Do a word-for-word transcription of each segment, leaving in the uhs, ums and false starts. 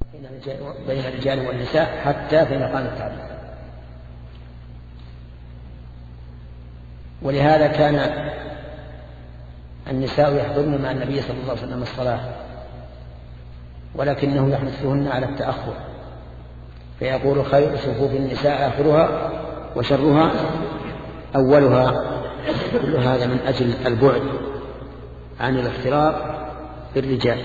بين الرجال والنساء حتى في مقام التعليم. ولهذا كان النساء يحضرن مع النبي صلى الله عليه وسلم الصلاة، ولكنه يحثهن على التأخر، فيقول: خير صفوف النساء آخرها وشرها أولها. كل هذا من أجل البعد عن الاختلاط بالرجال.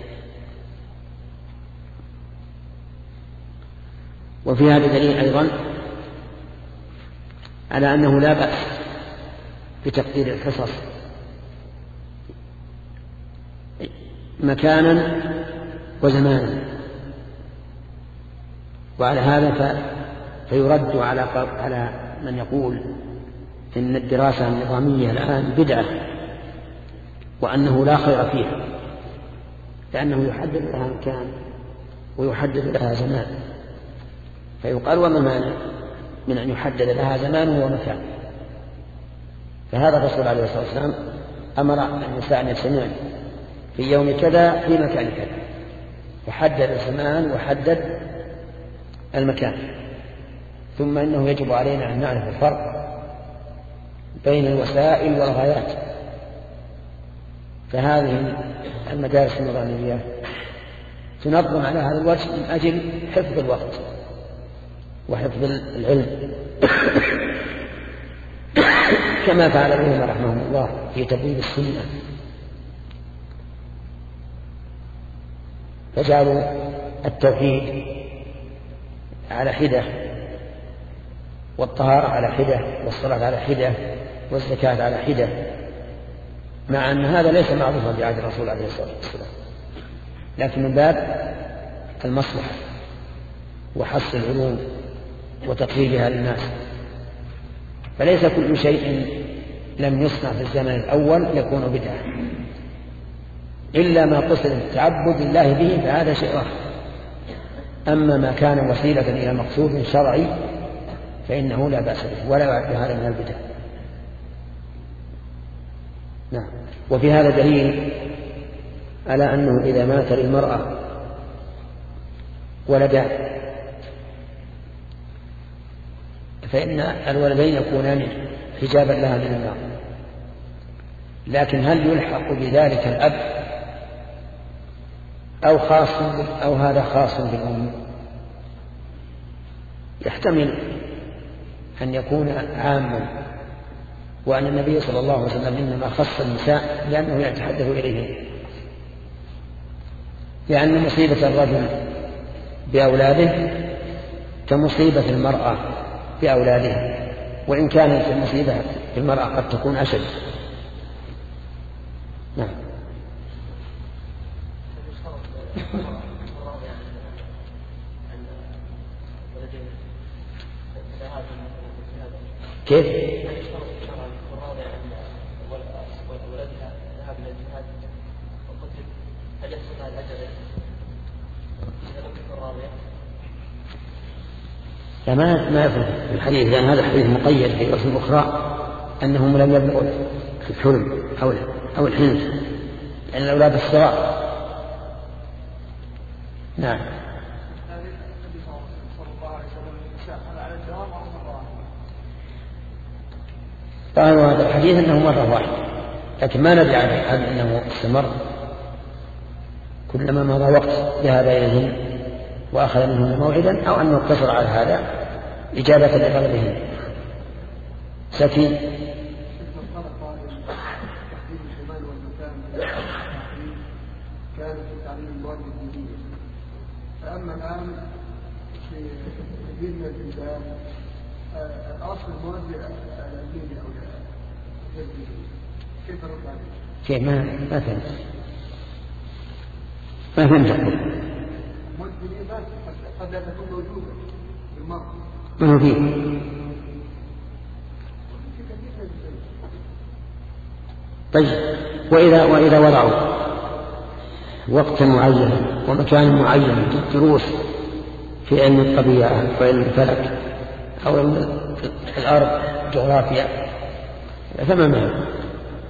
وفي هذا دليل أيضا على أنه لا بأس بتقدير الحصص مكانا وزمانا، وعلى هذا فيرد على على من يقول إن الدراسة النظامية الآن بدعة وأنه لا خير فيها، لأنه يحدد لها مكان ويحدد لها زمان. فيقال: وما المانع من أن يحدد لها زمان ومكان؟ فهذا الرسول عليه الصلاة والسلام أمر النساء أن يجتمعن في يوم كذا في مكان كذا، وحدد الزمان وحدد المكان. ثم إنه يجب علينا أن نعرف الفرق بين الوسائل والغايات. فهذه المدارس النظامية تنظم على هذا الوجه من أجل حفظ الوقت وحفظ العلم، كما فعل العلماء رحمهم الله في تبويب السنة، فجعلوا التوحيد على حدة، والطهارة على حدة، والصلاة على حدة، والزكاة على حدة، مع أن هذا ليس معروفا بعهد الرسول عليه الصلاة والسلام، لكن من باب المصلحة وحص العلوم وتقريبها للناس. فليس كل شيء لم يصنع في الزمن الأول يكون بدعة، إلا ما قصد التعبد لله به، فهذا شيء آخر. أما ما كان وسيلة إلى مقصود شرعي فإنه لا بأس به ولا يعد هذا من البدع. نعم. وفي هذا دليل على أنه إذا مات للمرأة ولدان فإن الولدين يكونان حجابا لها من النار. لكن هل يلحق بذلك الأب أو خاص أو هذا خاص بالأم؟ يحتمل أن يكون عاما، وأن النبي صلى الله عليه وسلم إنما خص النساء لأنه يتحدث إليهم، لأن مصيبة الرجل بأولاده كمصيبة المرأة بأولادها، وإن كانت المصيبة بالمرأة قد تكون أشد. نعم. كيف؟ لا، ما ما يفرق في الحديث، لأن هذا الحديث مقيد في رسم أخرى أنهم لم يبلغوا الحلم أو أو الحنث، لأن الأولاد الصغار. نعم. قالوا هذا الحديث أنه مرة واحدة، لكن ما ندري عنه أنه استمر كلما مضى وقت ذهب إليهم وأخذ منهم موعدا، أو أنه اقتصر على هذا إجابة لطلبهم. سكين. كانت في تعليم المواد الدينية، فأما الآن في دين الإنسان الأصل المواد الدينية أو الدينية، كيف نرد عليه؟ كيف؟ ما ما فهمت ما فهمت أقول. المواد الدينية قد لا تكون موجودة بالمرة. ما هو فيه؟ طيب، وإذا وإذا وضعوا وقتا معينا ومكان معين للدروس في علم الطبيعة وعلم الفلك أو علم الأرض جغرافيا فما معنى؟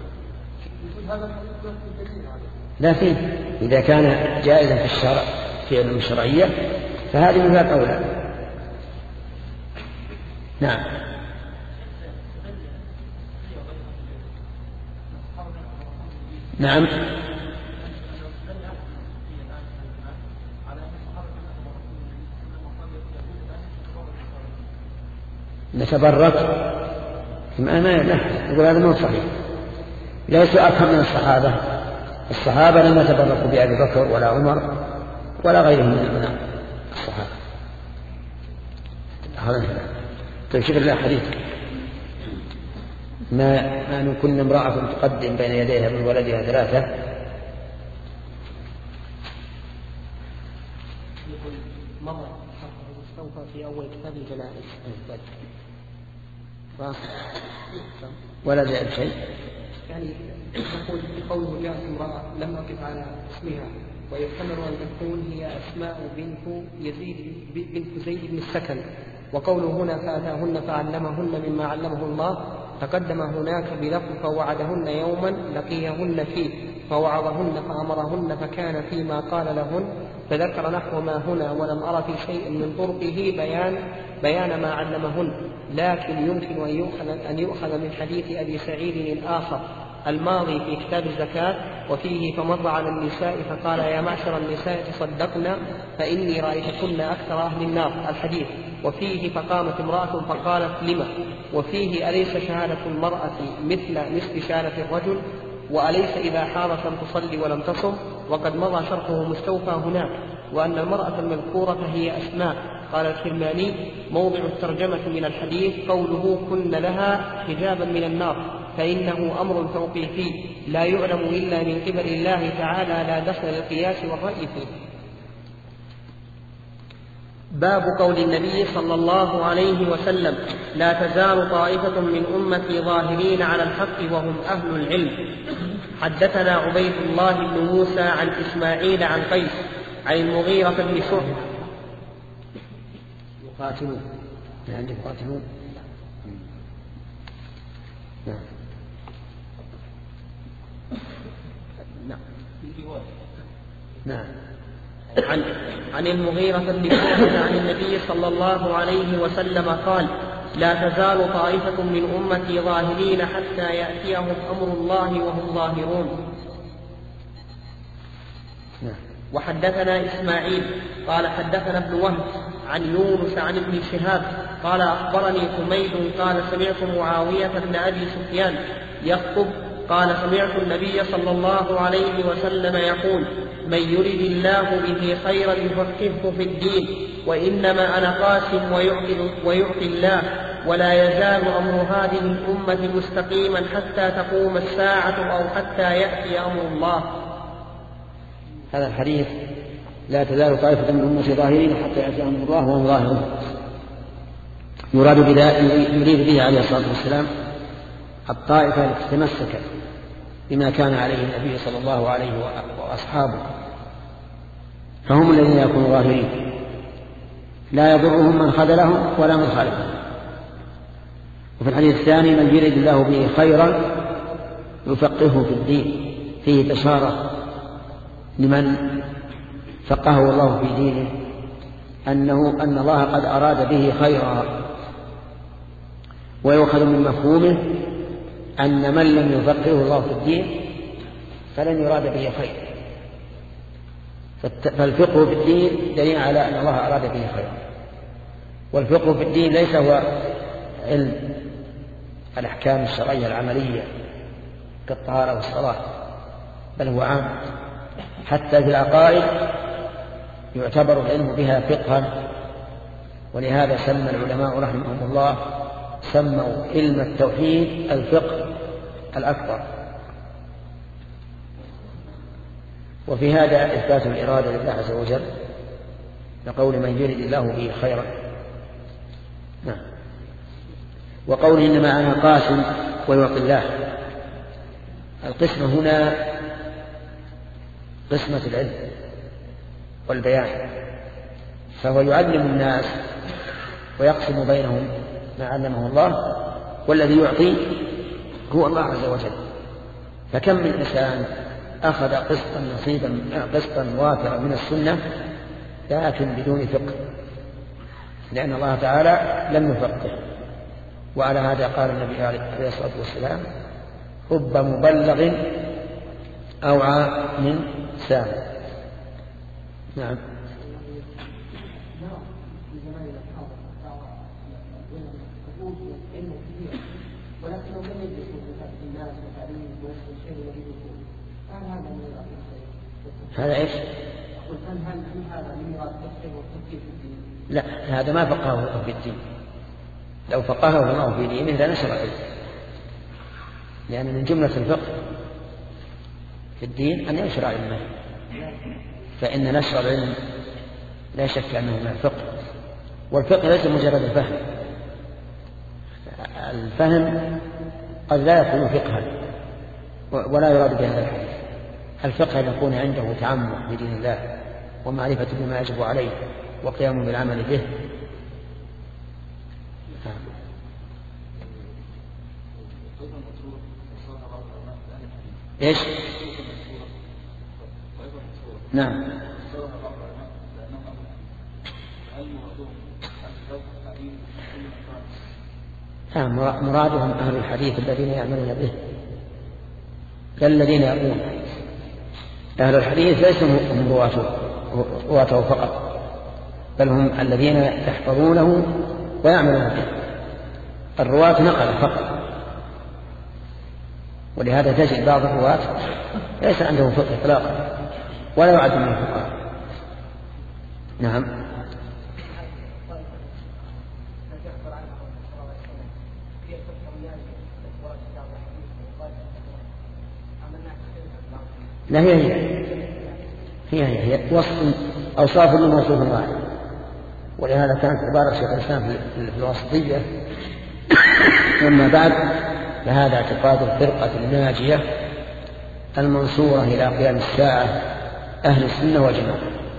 لا فيه، إذا كان جائزا في الشرع في في العلوم الشرعية فهذه من باب أولى. نعم. نعم. نتبرك ما ما يقول هذا مو صحيح، ليسوا أكثر من الصحابة. الصحابة لم يتبركوا بأبي بكر ولا عمر ولا غيرهم من الصحابة. هذا تشير إلى حديث ما أن كن امرأة تقدم بين يديها من ولدها ثلاثة. مر مستوفى في أول كتاب الجنائز ولا زاد شيء. يعني يقول قوله جاءت امرأة لم أقف على اسمها، ويحتمل أن تكون هي أسماء بنت يزيد بنت زيد بن السكن، وقوله هنا فأتاهن فعلمهن مما علمه الله تقدم هناك بلفظ فوعدهن يوما لقيهن فيه فوعظهن فأمرهن فكان فيما قال لهن، فذكر نحو ما هنا ولم أرى في شيء من طرقه بيان بيان ما علمهن، لكن يمكن أن يؤخذ, أن يؤخذ من حديث أبي سعيد الآخر الماضي في كتاب الزكاة وفيه فمر على النساء فقال يا معشر النساء تصدقن فإني رأيتكن أكثر أهل النار الحديث، وفيه فقامت امرأة فقالت لما، وفيه أليس شهادة المرأة مثل مثل شهادة الرجل، وأليس إذا حارت لم تصلي ولم تصم، وقد مضى شرحه مستوفى هناك، وأن المرأة المذكورة هي أسماء. قال الكرماني موضع الترجمة من الحديث قوله كن لها حجابا من النار، فإنه أمر توقيفي لا يعلم إلا من قبل الله تعالى لا دخل للقياس والرأي فيه. باب قول النبي صلى الله عليه وسلم لا تزال طائفة من أمتي ظاهرين على الحق وهم أهل العلم. حدثنا عبيد الله بن موسى عن إسماعيل عن قيس عن المغيرة بن شعبة. يقاتلون عندك يقاتلون. نعم. نعم. نعم. عن, عن المغيرة بن شعبة عن النبي صلى الله عليه وسلم قال لا تزال طائفة من أمتي ظاهرين حتى يأتيهم أمر الله وهم ظاهرون. نعم. وحدثنا إسماعيل قال حدثنا ابن وهب عن يونس عن ابن شهاب قال أخبرني حميد قال سمعت معاوية بن أبي سفيان يخطب قال سمعت النبي صلى الله عليه وسلم يقول من يرد الله به خيرا يفقهه في الدين، وإنما أنا قاسم ويعطي, ويعطي الله، ولا يزال أمر هذه الأمة مستقيما حتى تقوم الساعة أو حتى يأتي أمر الله. هذا الحديث لا تزال طائفة من أمتي ظاهرين حتى يأتي أمر الله وهم ظاهرون يراد بذلك يريد به عليه الصلاة والسلام الطائفة التي تمسكت بما كان عليه النبي صلى الله عليه وأصحابه، فهم الذين يكونوا ظاهرين لا يضرهم من خذلهم ولا من خالفهم. وفي الحديث الثاني من يريد الله به خيرا يفقهه في الدين، فيه بشارة لمن فقهه الله في دينه أنه أن الله قد أراد به خيرا، ويؤخذ من مفهومه أن من لم يفقهه الله في الدين فلن يراد به خير، فالفقه في الدين دليل على أن الله أراد به خيرا. والفقه في الدين ليس هو علم الأحكام الشرعية العملية كالطهارة والصلاة، بل هو عام، حتى في العقائد يعتبر العلم بها فقها. ولهذا سمى العلماء رحمهم الله سموا علم التوحيد الفقه الأكبر. وفي هذا إثبات الإرادة لله عز وجل لقول من يريد الله به خيرا. نعم. وقول إنما أنا قاسم ويعطي الله، القسمة هنا قسمة العلم والبيان، فهو يعلم الناس ويقسم بينهم ما علمه الله، والذي يعطي هو الله عز وجل. فكم من إنسان أخذ قسطا نصيبا قسطا وافرا من السنة لكن بدون فقه، لأن الله تعالى لم يفقه. وعلى هذا قال النبي عليه الصلاة والسلام: رب مبلغ أوعى من سامع. نعم. ولكنه لم يدرسوا بفتح الناس وتعليم ونفس الشيء الذي يقول هل هذا من ميراث الخير؟ هذا ايش؟ قلت هل هل هذا من ميراث الخير والتفكير في الدين؟ لا، هذا ما فقهه في الدين. لو فقهه الله في دينه لنشر عليه، لأن من جملة الفقه في الدين أن ينشر علمه، فإن نشر العلم لا شك أنه من الفقه. والفقه ليس مجرد الفهم، الفهم قد لا يكون فقها ولا يراد بهذا الحديث. الفقه يكون عنده تعمق بدين الله ومعرفة بما يجب عليه وقيام بالعمل به. ايش؟ نعم. مرادهم أهل الحديث الذين يعملون به، كالذين يقولون أهل الحديث ليسوا هم رواته فقط، بل هم الذين يحفظونه ويعملون به. الرواة نقل فقط، ولهذا تجد بعض الرواة ليس عنده فقه إطلاقا ولا يعد من الفقهاء. نعم. لا، هي هي هي هي, هي. وصف أوصاف لموصوف واحد، ولهذا كانت عبارة شيخ الإسلام في الواسطية: أما بعد فهذا اعتقاد الفرقة الناجية المنصورة إلى قيام الساعة أهل السنة والجماعة.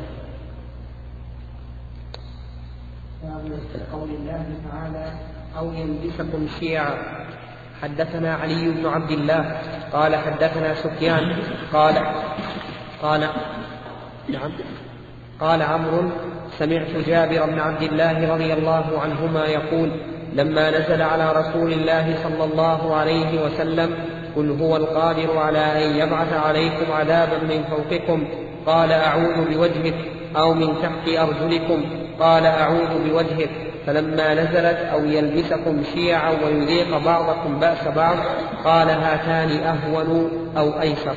قول الله تعالى: أو يلبسكم شيعا. حدثنا علي بن عبد الله قال حدثنا سفيان قال قال نعم قال عمرو: سمعت جابر بن عبد الله رضي الله عنهما يقول: لما نزل على رسول الله صلى الله عليه وسلم: قل هو القادر على أن يبعث عليكم عذابا من فوقكم، قال: أعوذ بوجهك، أو من تحت أرجلكم، قال: أعوذ بوجهك. فلما نزلت: أو يلبسكم شيعا ويذيق بعضكم بأس بعض، قال: هاتان أهون أو أيسر.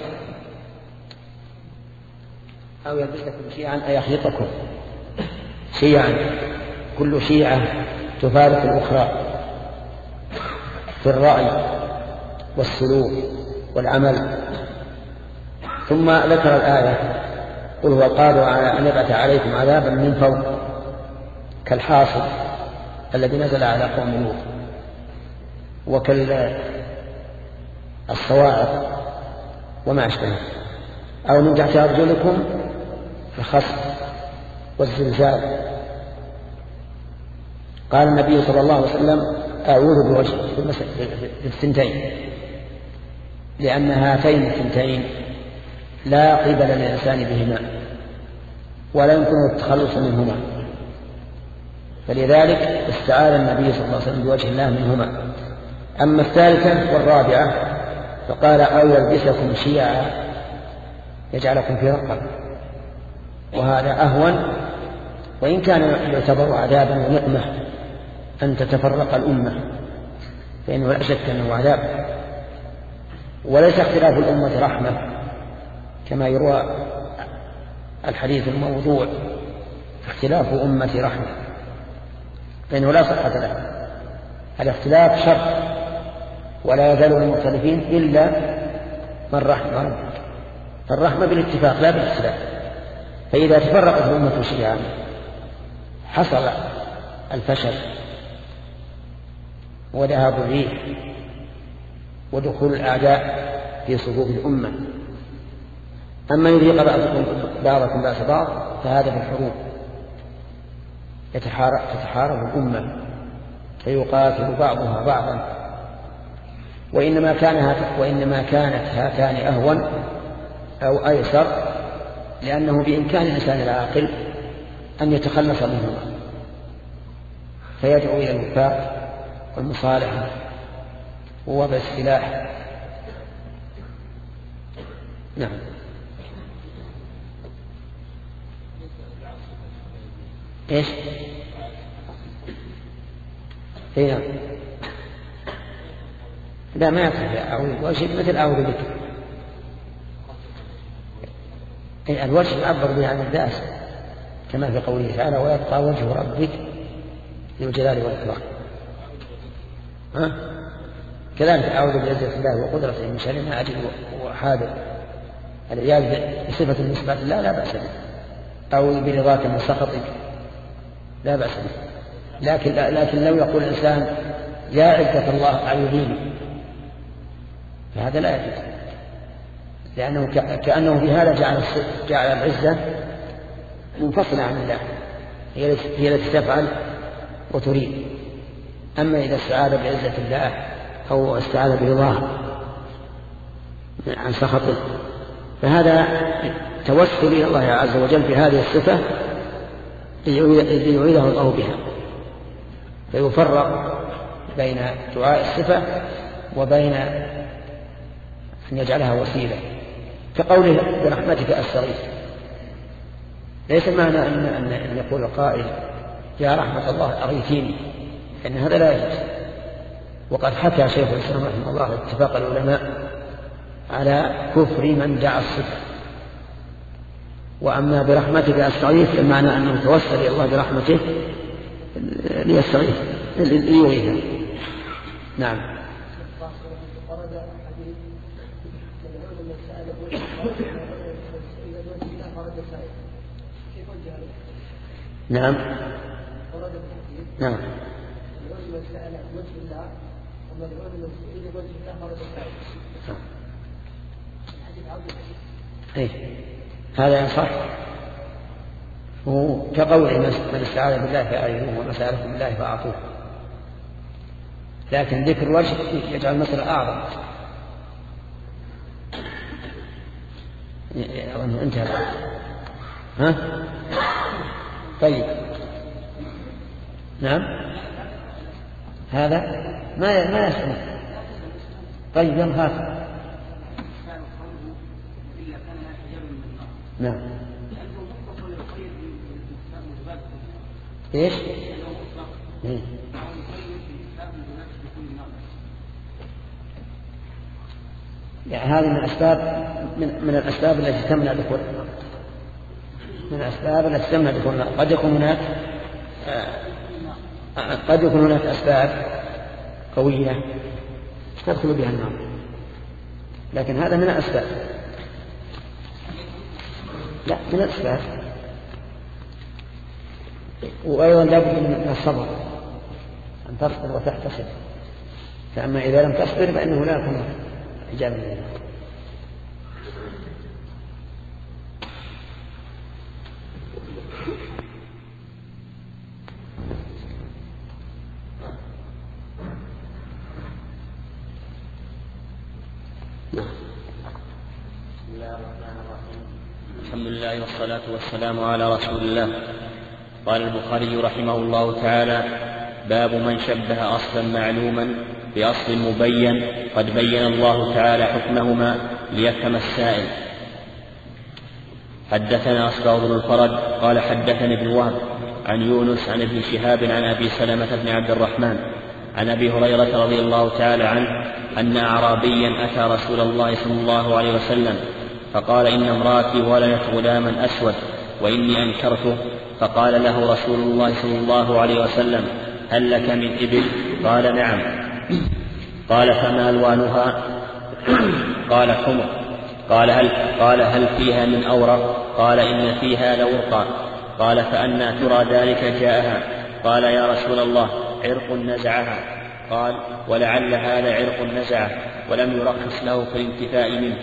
أو يلبسكم شيعا أي يخلطكم شيعا، كل شيعة تفارق الأخرى في الرأي والسلوك والعمل. ثم ذكر الآية: قل هو قادر على أن يبعث عليكم عذابا من فوق، كالحاصل الذي نزل على قوم لوط، وكالصواعق وما أشبهه، أو من تحت أرجلكم الخصف والزلزال. قال النبي صلى الله عليه وسلم: أعوذ بوجهه في الثنتين، لأن هاتين الثنتين لا قبل للإنسان بهما ولا يمكن التخلص منهما، فلذلك استعاذ النبي صلى الله عليه وسلم بوجه الله منهما. أما الثالثة والرابعة فقال: أو يلبسكم شيعا يجعلكم في رقة، وهذا أهون، وإن كان يعتبر عذابا ونقمة أن تتفرق الأمة، فإنه لا شك أنه عذاب. وليس اختلاف الأمة رحمة كما يروى الحديث الموضوع: اختلاف أمتي رحمة، فإنه لا صحة له. الاختلاف شر، ولا يزال المختلفين إلا من رحم ربك، فالرحمة بالاتفاق لا بالاختلاف. فإذا تفرقت الأمة شيعا حصل الفشل وذهاب الريح ودخول الأعداء في صفوف الأمة. أما يذيق بعضكم بعضكم بأس بعض فهذا في الحروب، تتحارب الأمة فيقاتل بعضها بعضا. وإنما كان وإنما كانت هاتان أهون أو أيسر، لأنه بإمكان الإنسان العاقل أن يتخلص منهما، فيدعو إلى الوفاق والمصالحة ووضع السلاح. نعم. إيش؟ إيه؟ لا ما يصح أعوذ الوجه مثل أعوذ بك. الوجه يعبر به عن الذات كما في قوله تعالى ويبقى وجه ربك ذو الجلال والإكرام. ها؟ كذلك أعوذ بعزة الله وقدرته من شر ما أجد وحاذر. العياذ بصفة النسبة لا لا بأس به. أعوذ برضاك من سخطك لا بأس به. لكن لكن لو يقول الإنسان يا عزة الله أعوذيني فهذا لا يجوز، لأنه كأنه بهذا جعل جعل العزة منفصلة عن الله، هي التي تفعل وتريد. أما إذا استعاذ بعزة الله أو استعاذ برضاه عن سخطه فهذا توسل إلى الله عز وجل في هذه الصفة ليعيده الله بها، فيفرق بين دعاء الصفة وبين أن يجعلها وسيلة، كقوله برحمتك أستغيث. ليس معنى أن, أن يقول القائل يا رحمة الله أغيثيني، لأن هذا لا يجوز. وقد حكى شيخ الإسلام رحمه الله اتفاق العلماء على كفر من دعا الصفة. وأما برحمتك أستغيث المعنى أنه توسل إلى الله برحمته ليستغيث ليغيثه. نعم. نعم نعم إيه هذا يصح، وكقول من استعاذ بالله فأعينوه ومن سألكم بالله فأعطوه. لكن ذكر الوجه يجعل المسألة أعظم. أظن انتهى. ها؟ طيب. نعم. هذا ما ما يسمع. طيب ينهار. نعم. ايش؟ إيه؟ يعني هذه من الأسباب من, من الأسباب التي تمنع دخول من الأسباب التي تمنع دخول. قد يكون هناك قد يكون هناك أسباب قوية تدخل بها النار، لكن هذا من الأسباب. لا من الأسباب. وأيضا لابد من الصبر، أن تصبر وتحتسب. فأما إذا لم تصبر فإنه لا يكون حجابا لله. الحمد لله والصلاة والسلام على رسول الله. قال البخاري رحمه الله تعالى: باب من شبه أصلا معلوما بأصل مبين قد بين الله تعالى حكمهما ليفهم السائل. حدثنا أصبغ بن الفرج قال حدثني ابن وهب عن يونس عن ابن شهاب عن أبي سلمة بن عبد الرحمن عن أبي هريرة رضي الله تعالى عنه أن أعرابيا أتى رسول الله صلى الله عليه وسلم فقال: إن امرأتي ولدت غلاما أسود وإني أنكرته. فقال له رسول الله صلى الله عليه وسلم: هل لك من إبل؟ قال: نعم. قال: فما ألوانها؟ قال: حمر. قال: هل قال هل فيها من أورق؟ قال: إن فيها لورقا. قال: فأنى ترى ذلك جاءها؟ قال: يا رسول الله، عرق نزعها. قال: ولعل هذا عرق نزعه ولم يرخص له في الانتفاء منه.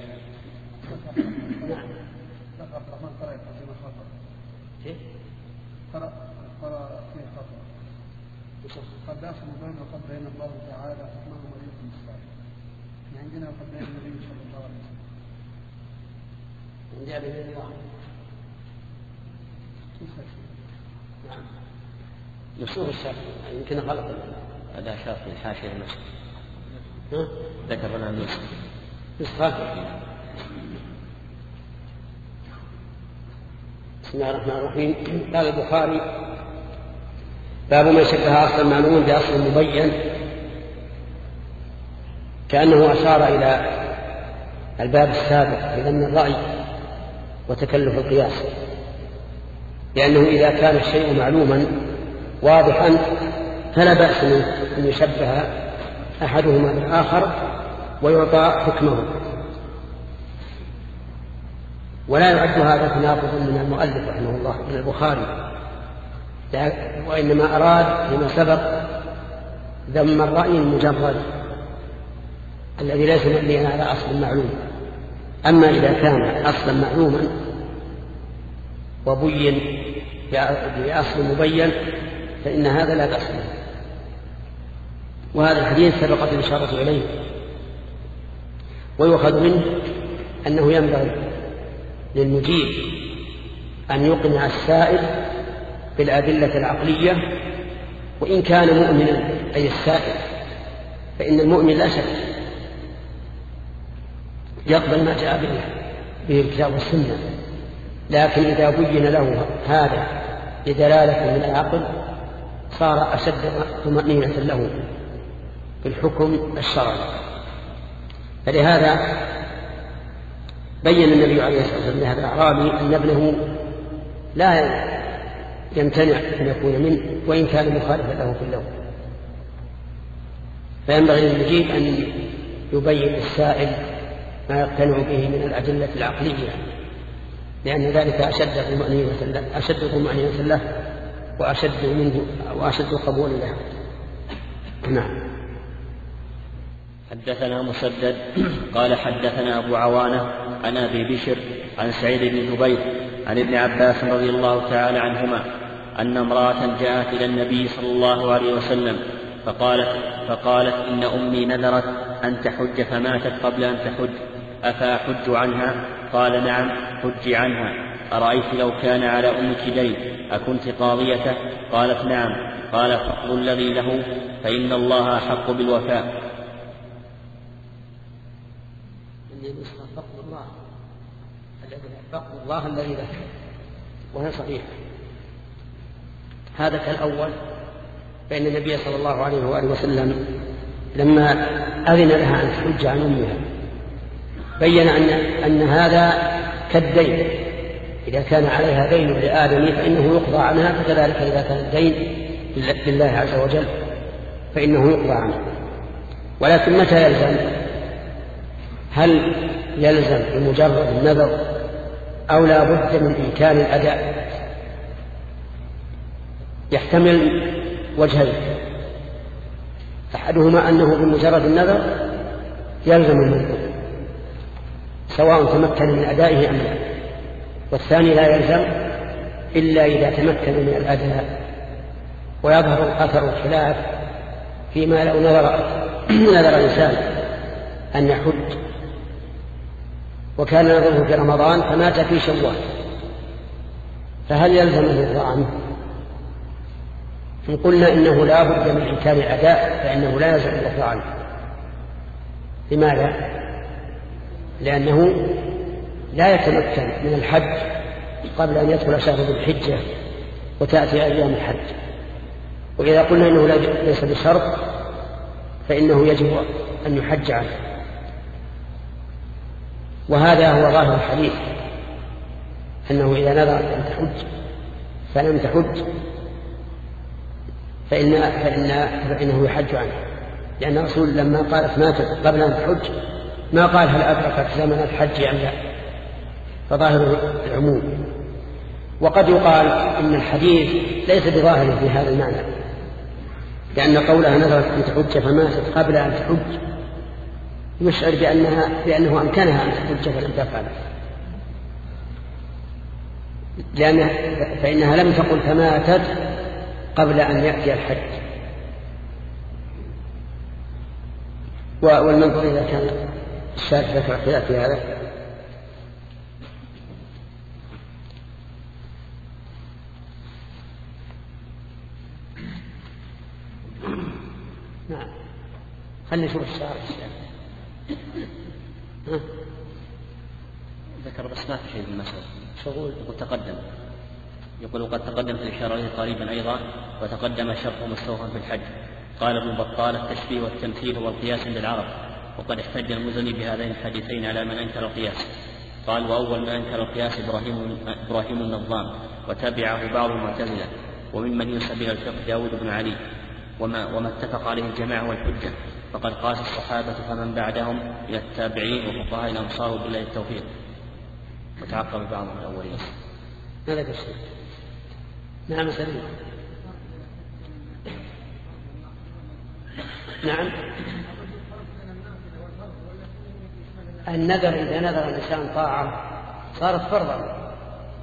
قد أصل بين وقد بين الله تعالى حكمه وليكم الصالح. عندنا وقد بين النبي صلى الله عليه وسلم. عندي أبي بن واحد. نصوص الشرط يمكن غلط. هذا شرط الحاشية المسك. ذكر لنا النسخ. نسخة. بسم الله الرحمن الرحيم. قال البخاري: باب من شبه أصلا معلوم بأصل مبين، كأنه أشار إلى الباب السابق في ذم الرأي وتكلف القياس، لأنه إذا كان الشيء معلوما واضحا فلا بأس أن يشبه أحدهما بالآخر ويعطى حكمه، ولا يعد هذا تناقض من المؤلف رحمه الله من البخاري، وإنما أراد فيما سبق ذم الرأي المجرد الذي ليس مبنيا على أصل معلوم. أما إذا كان أصلا معلوما وبين بأصل مبين فإن هذا لا بأس به. وهذا الحديث سبقت الإشارة إليه، ويؤخذ منه أنه ينبغي للمجيب أن يقنع السائل بالأدلة العقلية وإن كان مؤمنا، أي السائل، فإن المؤمن لا شك يقبل ما جاء به به الكتاب والسنة، لكن إذا بين له هذا بدلالة من العقل صار أشد طمأنينة له بالحكم الشرعي. فلهذا بين النبي عليه الصلاة والسلام لهذا الأعرابي أن ابنه لا يمتنع أن يكون منه وإن كان مخالفا له في اللون، فينبغي للمجيب أن يبين للسائل ما يقتنع به من الأدلة العقلية، لأن ذلك أشد طمأنينة له أشد طمأنينة له وأشد منه وأشد قبول له. نعم. حدثنا مسدد قال حدثنا أبو عوانة عن أبي بشر عن سعيد بن جبير عن ابن عباس رضي الله تعالى عنهما أن امرأة جاءت إلى النبي صلى الله عليه وسلم فقالت, فقالت إن أمي نذرت أن تحج فماتت قبل أن تحج، أفأحج عنها؟ قال نعم، حج عنها. أرأيت لو كان على أمك دين أكنت قاضيته؟ قالت نعم. قال فقل الذي له فإن الله أحق بالوفاء. فقد الله الذي فقد الله الذي له، وهي صحيح. هذا كالأول، فإن النبي صلى الله عليه وآله وسلم لما أذن لها أن تحج عن أمها بين أن, أن هذا كالدين، إذا كان عليها دين لآدم فإنه يقضى عنها، فكذلك إذا كان الدين لله عز وجل فإنه يقضى عنه. ولكن متى يلزم؟ هل يلزم بمجرد النذر أو لا بد من إمكان الأداء؟ يحتمل وجهين: أحدهما أنه بمجرد النذر يلزم المنذور سواء تمكن من أدائه أم لا، والثاني لا يلزم إلا إذا تمكن من الأداء. ويظهر أثر الخلاف فيما لو نذر نذر الإنسان أن يحج وكان نذره في رمضان فمات في شوال، فهل يلزم الإرضاء عنه؟ إن قلنا إنه لا بد من إمكان الأداء فإنه لا يلزم الإرضاء عنه. لماذا؟ لأنه لا يتمكن من الحج قبل أن يدخل شهر ذي الحجة وتأتي أيام الحج، وإذا قلنا إنه ليس بشرط فإنه يجب أن يحج عنه. وهذا هو ظاهر الحديث، أنه إذا نذر أن تحج فلم تحج فإن فإن فإنه يحج عنه، لأن الرسول لما قالت ماتت قبل أن تحج ما قال هل أدركت زمن الحج أم لا، فظاهر العموم. وقد يقال إن الحديث ليس بظاهر في هذا المعنى، لأن قولها نذرت أن تحج فماتت قبل أن تحج يشعر بأنها بأنه أمكنها أن تحج فلم تفعل، لأن فإنها لم تقل فماتت قبل أن يأتي الحج. والمنظور إذا كان الشارع ذكر خلاف في هذا نعم. خلنا نشوف الشارع الشارع. ها؟ ذكر بس ما في شيء في المسألة. شغول. يقول تقدم. يقول وقد تقدمت الإشارة إليه قريبا أيضا وتقدم شرحه مستوفا في الحج. قال ابن بطال التشبيه والتمثيل والقياس عند العرب، وقد احتج المزني بهذين الحديثين على من أنكر القياس. قال وأول من أنكر القياس إبراهيم, إبراهيم النظام، وتبعه بعض المعتزلة، وممن ينسب إلى الفقه داود بن علي، وما, وما اتفق عليه الجماعة والحجة، فقد قاس الصحابة فمن بعدهم إلى التابعين وفقهاء الأمصار بالله التوفيق، وتعقب بعضهم الأولين. ماذا تشتري؟ نعم سليم. نعم. النذر إذا نذر الإنسان طاعة صارت فرضا.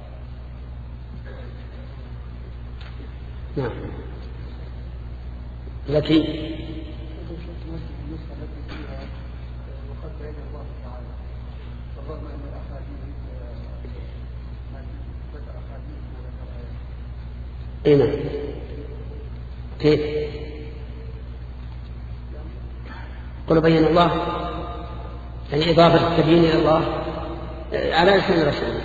نعم. التي هنا كيف؟ قل بين الله يعني إضافة التبيين إلى الله على لسان الرسول.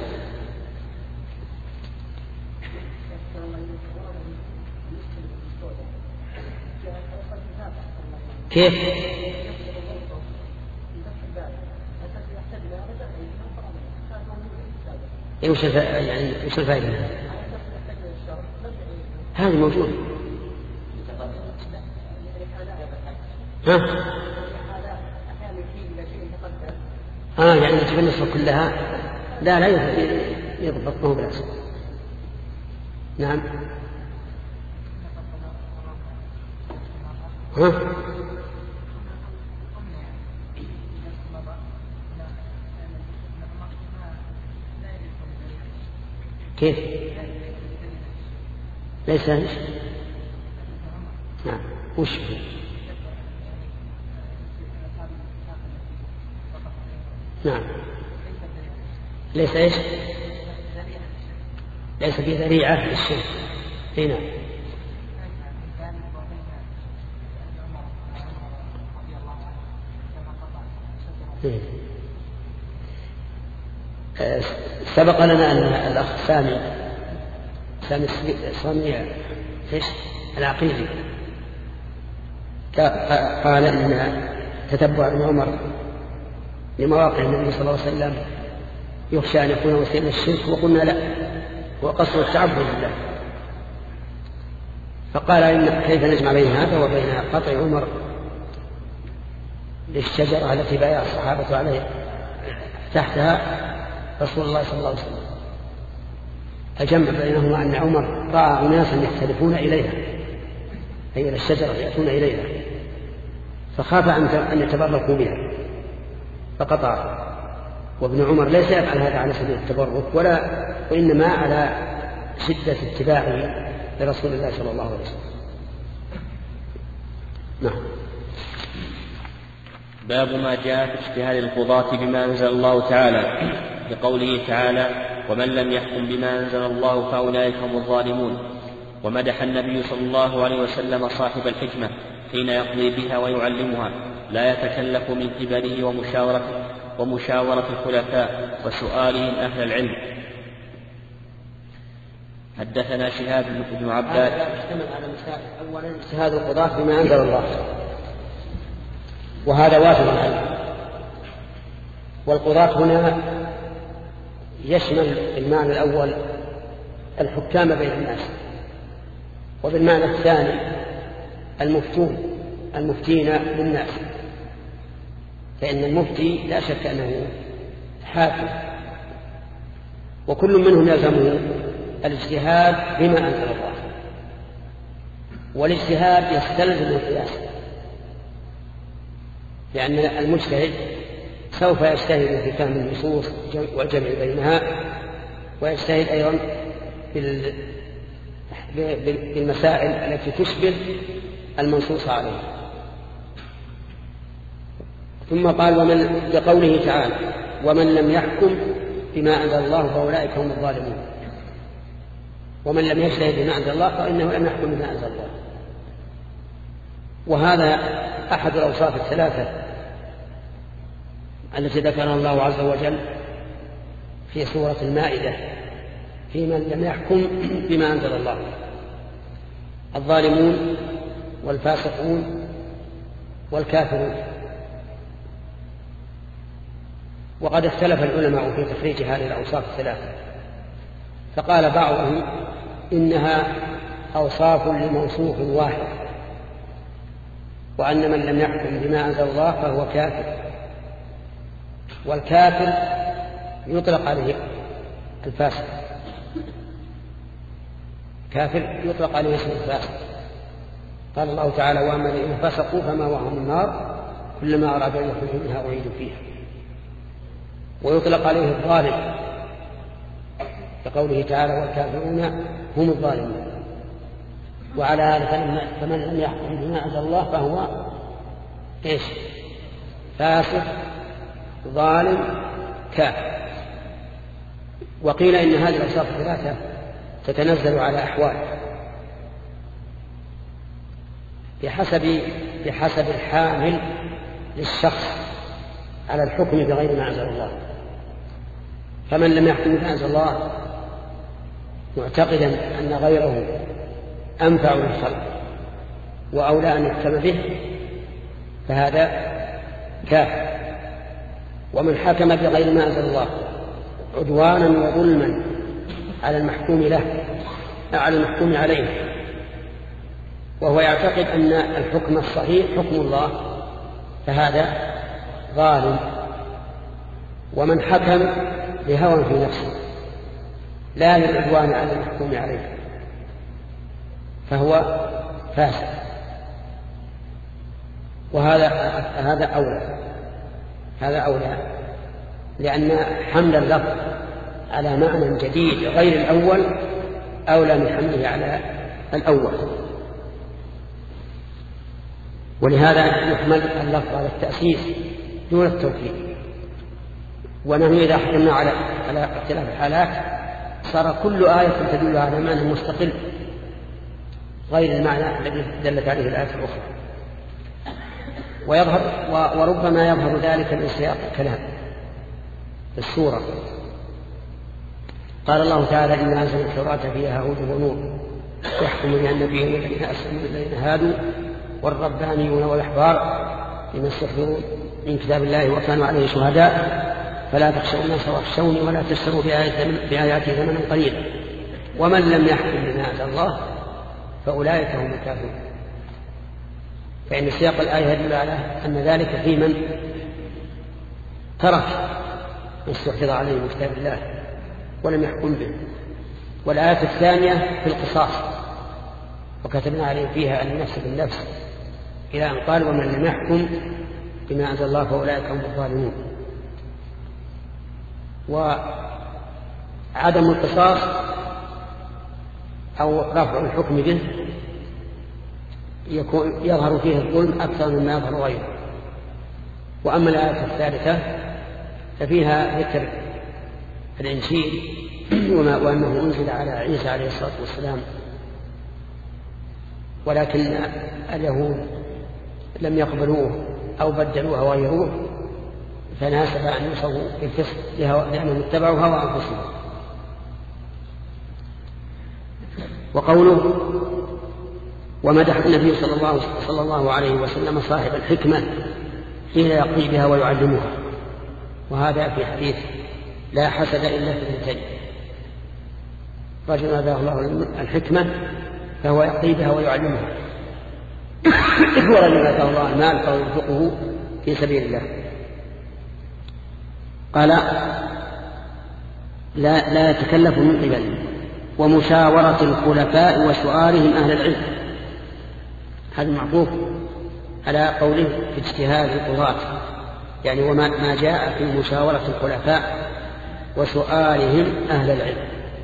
كيف؟ وش يعني وش الفائدة؟ هذه موجودة. ها؟ آه يعني تجيب النسبة كلها لا لا يضبطه بالأسف. نعم. ها؟ كيف؟ ليس ايش؟ نعم. وش هو؟ نعم. ليس ايش؟ ليس في ذريعة للشرك. هنا سبق لنا أن الأخ سامي سامي سامي إيش العقيدي قال إن تتبع ابن عمر لمواقع النبي صلى الله عليه وسلم يخشى أن يكون وسيلة الشرك، وقلنا لا، وقصد التعبد لله. فقال إن كيف نجمع بين هذا وبين قطع عمر للشجرة التي بايع الصحابة عليها تحتها رسول الله صلى الله عليه وسلم. أجمع بينهما أن عمر رأى أناسا يختلفون إليها، أي إلى الشجرة يأتون إليها، فخاف أن يتبركوا بها فقطع. وابن عمر ليس يفعل هذا على سبيل التبرك ولا، وإنما على شدة اتباعه لرسول الله صلى الله عليه وسلم. نعم. باب ما جاء في اجتهاد القضاة بما أنزل الله تعالى، بقوله تعالى ومن لم يحكم بما أنزل الله فأولئك هم الظالمون. ومدح النبي صلى الله عليه وسلم صاحب الحكمة حين يقضي بها ويعلمها، لا يتكلف من كبره ومشاورة ومشاورة الخلفاء وسؤالهم أهل العلم. حدثنا شهاب بن عباد. هذا يشتمل على مسائل. أولا اجتهاد القضاة بما أنزل الله، وهذا واجب عليه. والقضاة هنا يشمل المعنى الأول الحكام بين الناس، وبالمعنى الثاني المفتون المفتين للناس، فإن المفتي لا شك أنه حاكم، وكل منهم يلزمه الاجتهاد بما أنزل الله. والاجتهاد يستلزم القياس، لأن المجتهد سوف يجتهد في فهم النصوص والجمع بينها، ويجتهد أيضا بالمسائل التي تشبه المنصوص عليه. ثم قال ومن بقوله تعالى ومن لم يحكم بما أنزل الله فأولئك هم الظالمون. ومن لم يجتهد بما أنزل الله فإنه لم يحكم بما أنزل الله. وهذا أحد الأوصاف الثلاثة التي ذكرها الله عز وجل في سورة المائدة في من لم يحكم بما أنزل الله: الظالمون والفاسقون والكافرون. وقد اختلف العلماء في تخريج هذه الأوصاف الثلاثة، فقال بعضهم إنها أوصاف لموصوف واحد، وأن من لم يحكم بما أنزل الله فهو كافر، والكافر يطلق عليه الفاسق، كافر يطلق عليه اسم الفاسق. قال الله تعالى: وأما الذين فسقوا فما وهم النار كلما أراد أن يخرجوا منها أعيدوا فيها. ويطلق عليه الظالم كقوله تعالى: والكافرون هم الظالمون. وعلى هذا فمن لم يحكم بما أنزل الله فهو إيش؟ فاسق ظالم كافر. وقيل إن هذه الأوصاف الثلاثة تتنزل على أحوال بحسب بحسب الحامل للشخص على الحكم بغير ما أنزل الله. فمن لم يحكم بما أنزل الله معتقدا أن غيره أنفع للخلق وأولى أن يحكم به فهذا كافر. ومن حكم بغير ما أنزل الله عدوانا وظلما على المحكوم له على المحكوم عليه وهو يعتقد أن الحكم الصحيح حكم الله فهذا ظالم. ومن حكم بهوى في نفسه لا للعدوان على المحكوم عليه فهو فاسق. وهذا هذا أولى هذا أولى لأن حمل اللفظ على معنى جديد غير الأول أولى من حمله على الأول. ولهذا يحمل اللفظ على التأسيس دون التوكيد. ونحن إذا حكمنا على على اختلاف الحالات صار كل آية تدل على معنى مستقل غير المعنى الذي دلت عليه الآية الأخرى. ويظهر وربما يظهر ذلك من سياق الكلام في السورة. قال الله تعالى: إن أنزل التوراة فيها هدى ونور يحكم بها النبيون الذين أسلموا الذين هادوا والربانيون والأحبار بما استحضروا من كتاب الله وكانوا عليه شهداء فلا تخشوا الناس واخشوني ولا تشتروا بآياتي ثمنا قليلا ومن لم يحكم بما أنزل الله فأولئك هم الكافرون. فإن سياق الآية يدل على أن ذلك في من ترك ما استحفظ عليه من كتاب الله ولم يحكم به. والآية الثانية في القصاص وكتبنا عليه فيها النفس بالنفس إلى أن قال: ومن لم يحكم بما أنزل الله فأولئك هم الظالمون. وعدم القصاص أو رفع الحكم به يكون يظهر فيه الظلم أكثر مما يظهر غيره. وأما الآية الثالثة ففيها ذكر الإنجيل وأنه أنزل على عيسى عليه الصلاة والسلام، ولكن اليهود لم يقبلوه أو بدلوه وغيروه فناسب أن يوصوا بالفسق لأنهم اتبعوا هوى أنفسهم. وقوله: ومدح النبي صلى الله, صلى الله عليه وسلم صاحب الحكمة حين يقضي بها ويعلمها. وهذا في حديث: لا حسد إلا في اثنتين: رجل آتاه الله الحكمة فهو يقضي بها ويعلمها، ورجل آتاه الله المال فهو ينفقه في سبيل الله. قال: لا, لا يتكلف من قبل ومشاورة الخلفاء وسؤالهم أهل العلم. هذا معطوف على قوله في اجتهاد القضاة، يعني وما ما جاء في مشاورة الخلفاء وسؤالهم أهل العلم.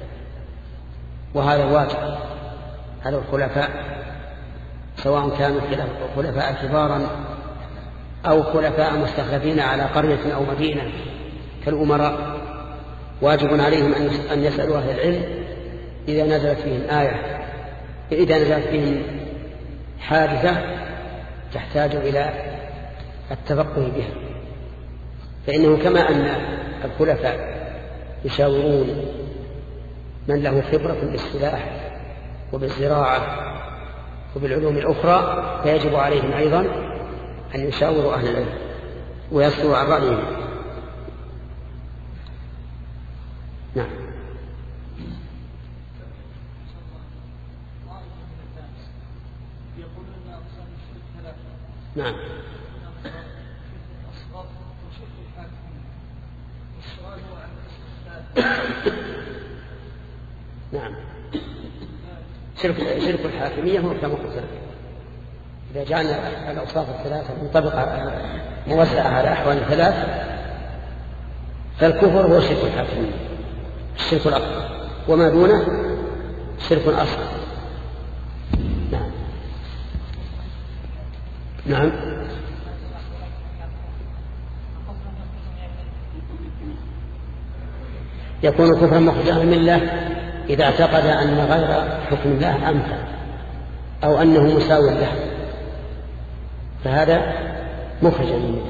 وهذا واجب على الخلفاء سواء كانوا خلفاء كبارا أو خلفاء مستخلفين على قرية أو مدينة كالأمراء. واجب عليهم أن يسألوا أهل العلم إذا نزلت فيهم آية إذا نزلت فيهم حادثة تحتاج إلى التفقه بها، فإنه كما أن الخلفاء يشاورون من له خبرة بالسلاح وبالزراعة وبالعلوم الأخرى، فيجب عليهم أيضا أن يشاوروا أهل العلم ويصلوا عن رأيهم. نعم. نعم. نعم. شرك شرك الحاكمية هو كما قلت لك، إذا جعلنا الأوصاف الثلاثة منطبقة موزعة على أحوال ثلاث، فالكفر هو شرك الحاكمية، الشرك الأكبر، وما دونه شرك أصغر. نعم. نعم. يكون كفرا مخرجا من الله إذا اعتقد أن غير حكم الله أمثل أو أنه مساو له، فهذا مخرج من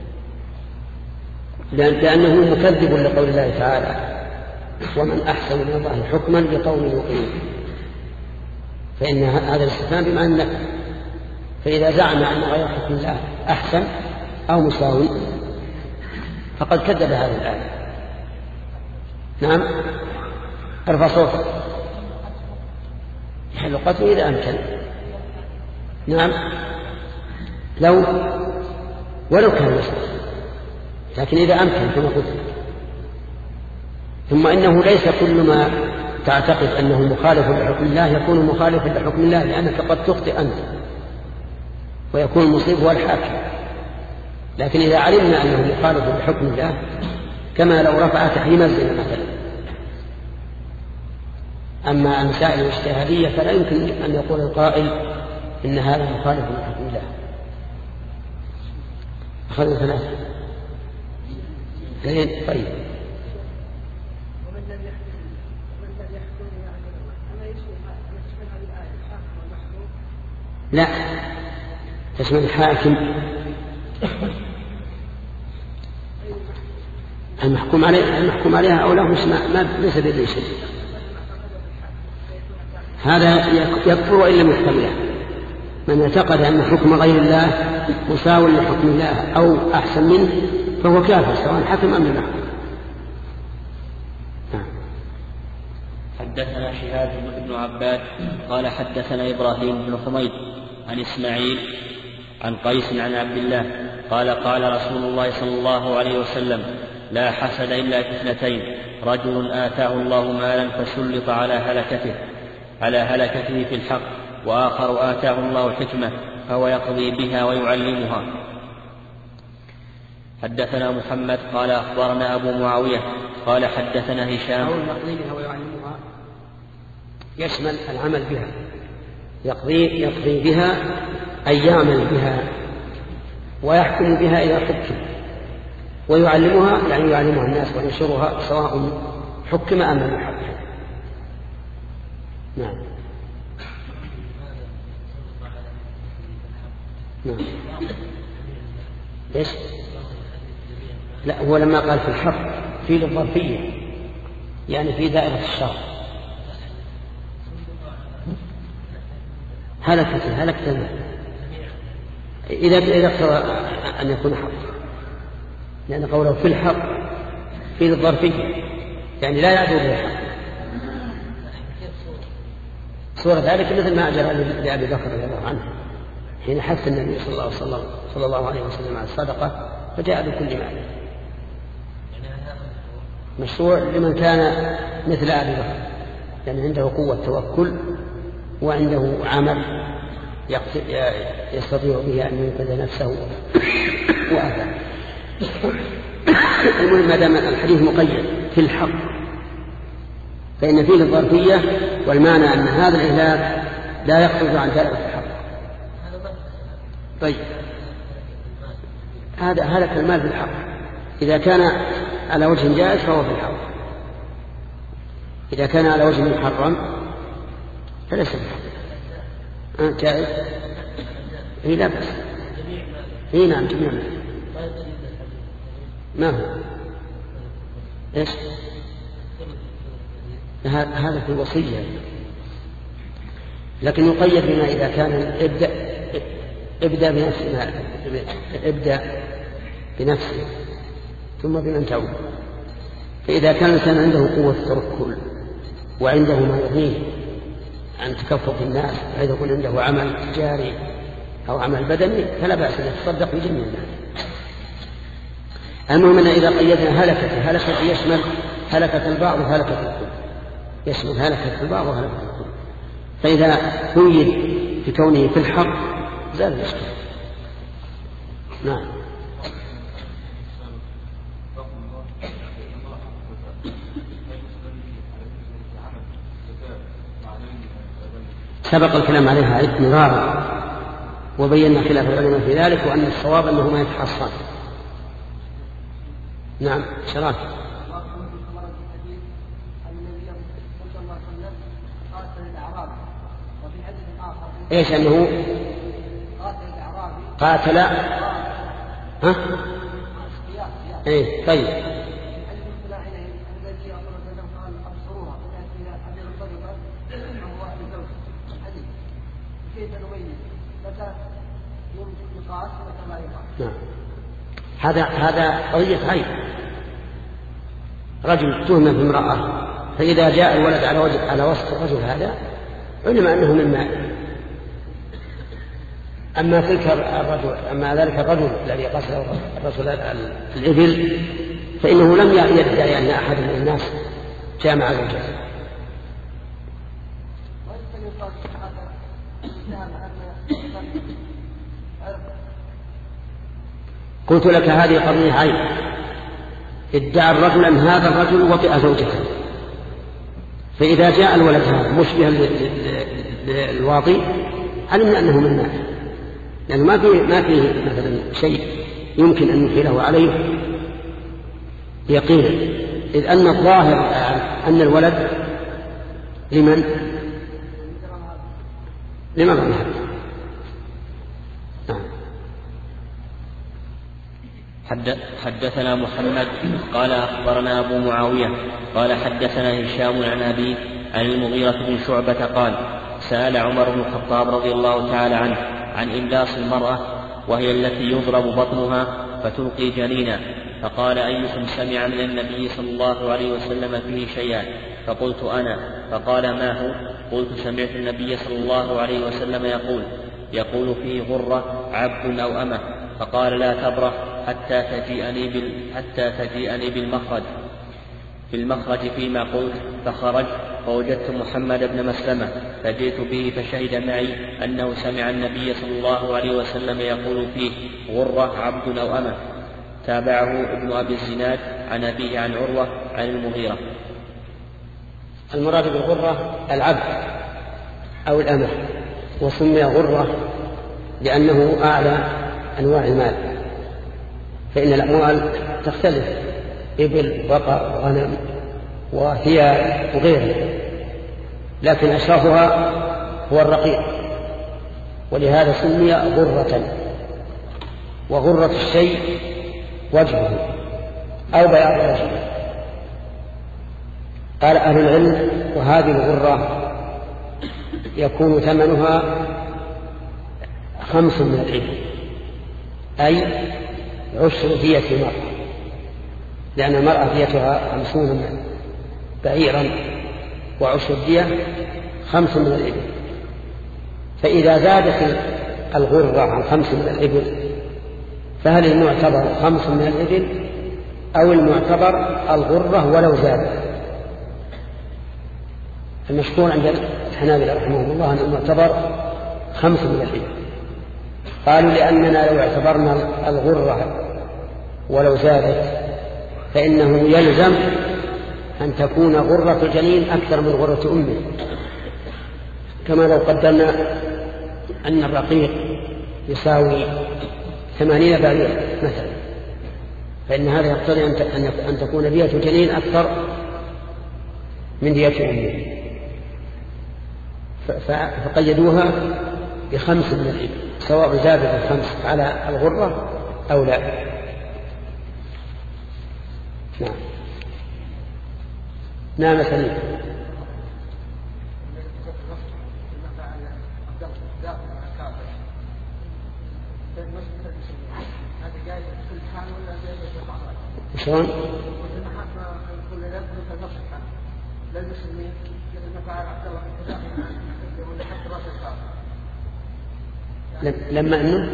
الله، لأنه مكذب لقول الله تعالى: ومن أحسن من الله حكما لقوم يوقنون. فإن هذا الاستثناء بمعنى النفي، فإذا زعم أن غير حكم الله أحسن أو مساو فقد كذب هذه الآية. نعم. ارفع صوتك. يحل قتله إذا أمكن. نعم. لو ولو كان مسلم، لكن إذا أمكن كما قلت. ثم إنه ليس كل ما تعتقد أنه مخالف لحكم الله يكون مخالفا لحكم الله، لأنك قد تخطئ أنت ويكون المصيب هو الحاكم. لكن إذا علمنا أنه مخالف لحكم الله، كما لو رفع تحريم الزنا مثلا. أما المسائل الاجتهادية فلا يمكن أن يقول القائل إن هذا مخالف لحكم الله. أخذوا ثلاثة. زين. طيب. لا، تشمل الحاكم المحكوم عليه المحكوم عليها أو له ما ليس به شيء. هذا يكفر وإن لم يحتمله. من اعتقد أن حكم غير الله مساو لحكم الله أو أحسن منه فهو كافر سواء حكم أم لم يحكم. حدثنا شهاب بن عباد قال حدثنا إبراهيم بن حميد عن إسماعيل عن قيس عن عبد الله قال قال رسول الله صلى الله عليه وسلم: لا حسد إلا في اثنتين: رجل آتاه الله مالا فسلط على هلكته على هلكته في الحق، وآخر آتاه الله حكمة فهو يقضي بها ويعلمها. حدثنا محمد قال أخبرنا أبو معاوية قال حدثنا هشام. أو يقضي بها ويعلمها يشمل العمل بها، يقضي, يقضي بها أي يعمل بها ويحكم بها إذا حكم، ويعلمها يعني يعلمها الناس وينشرها سواء حكم أم لم يحكم. نعم. نعم. ليش؟ لا، هو لما قال في الحق في الظرفية يعني في دائرة الشر. هلكت هلكت إذا إذا اقتضى أن يكون حق، لأن قوله في الحق في الظرفية يعني لا يعدو به الحق. صورة ذلك مثل ما أجرى لأبي بكر رضي الله عنه حين حث النبي صلى الله عليه وسلم صلى الله عليه وسلم على الصدقة فجاء بكل مال. مشروع لمن كان مثل أبي بكر، لأن عنده قوة توكل وعنده عمل يستطيع به أن ينقذ نفسه وأهله. المهم ما دام الحديث مقيد في الحق فإن فيه الظرفية، والمعنى أن هذا الإهلاك لا يخرج عن دائرة الحق. طيب، هذا هلك المال بالحق. إذا كان على وجه جائز فهو في الحق، إذا كان على وجه محرم فليس بالحق. آه جائز. إيه لا بس اي نعم تماما. ما هو ايش هذا في الوصية، لكن يقيد بما إذا كان ابدأ ابدأ بنفسه ابدأ بنفسه ثم بمن تعود. فإذا كان الإنسان عنده قوة التوكل وعنده ما يغنيه عن تكفف الناس بحيث يكون عنده عمل تجاري أو عمل بدني فلا بأس أن يتصدق بجميع الناس. المهم أن إذا قيدنا هلكة هلكة يشمل هلكة البعض وهلكة الكل، يشمل هلكة البعض وهلكة الكل. فإذا قيد بكونه في الحق زال الإشكال. نعم. سبق الكلام عليها مرارا وبينا خلاف العلماء في ذلك، وأن الصواب أنه ما يتحصن. نعم شرات. ايش انه قاتل ها ايه طيب نعم. هذا هذا قضية عيب. رجل تهم بامرأة فإذا جاء الولد على وجه على وصف الرجل هذا علم أنه من ماء. أما تلك الرجل أما ذلك الرجل الذي قتل الرجل الإبل فإنه لم يدعي أن أحد من الناس جامع زوجته. قلت لك هذه قضية عيب. ادعى الرجل أن هذا الرجل وطئ زوجته، فإذا جاء الولد هذا مشبها للواطي علمنا أنه من ماء، لأنه ما فيه ما فيه مثلا شيء يمكن أن يحيله عليه يقينا، إذ أن الظاهر أن الولد لمن لمن هذا. حدثنا محمد قال أخبرنا أبو معاوية قال حدثنا هشام عن أبي عن المغيرة بن شعبة قال سأل عمر بن الخطاب رضي الله تعالى عنه عن إملاص المرأة وهي التي يضرب بطنها فتلقي جنينا، فقال أيكم سمع من النبي صلى الله عليه وسلم فيه شيئا؟ فقلت أنا. فقال ما هو؟ قلت سمعت النبي صلى الله عليه وسلم يقول يقول فيه غرة عبد أو أمة. فقال لا تبرح حتى تجيئني, بال... حتى تجيئني بالمخرج في المخرج فيما قلت. فخرج فوجدت محمد بن مسلمة فجئت به فشهد معي أنه سمع النبي صلى الله عليه وسلم يقول فيه غرة عبد أو أمة. تابعه ابن أبي الزناد عن أبيه عن عروة عن المغيرة. المراد بالغرة العبد أو الأمة، وسمي غرة لأنه أعلى أنواع المال، فإن الأموال تختلف إبل بقر غنم وثياب وغيرها، لكن أشرفها هو الرقيق، ولهذا سمي غرة. وغرة الشيء وجهه أو بياض وجهه. قال أهل العلم وهذه الغرة يكون ثمنها خمس من الإبل، أي عشر دية المرأة، لأن المرأة ديتها خمسون بعيرا وعشر دية خمس من الإبل. فإذا زادت الغرة عن خمس من الإبل فهل المعتبر خمس من الإبل أو المعتبر الغرة ولو زادت؟ المشهور عند الحنابلة رحمهم الله أن المعتبر خمس من الإبل. قالوا لأننا لو اعتبرنا الغرة ولو زادت فإنه يلزم أن تكون غرة الجنين أكثر من غرة أمه، كما لو قدرنا أن الرقيق يساوي ثمانين بعيرا مثلا، فإن هذا يقتضي أن تكون دية الجنين أكثر من دية أمه، فقيدوها بخمس من الإبل سواء زادت الخمس على الغرة أو لا. نعم. نعم سليم. شلون؟ لما انه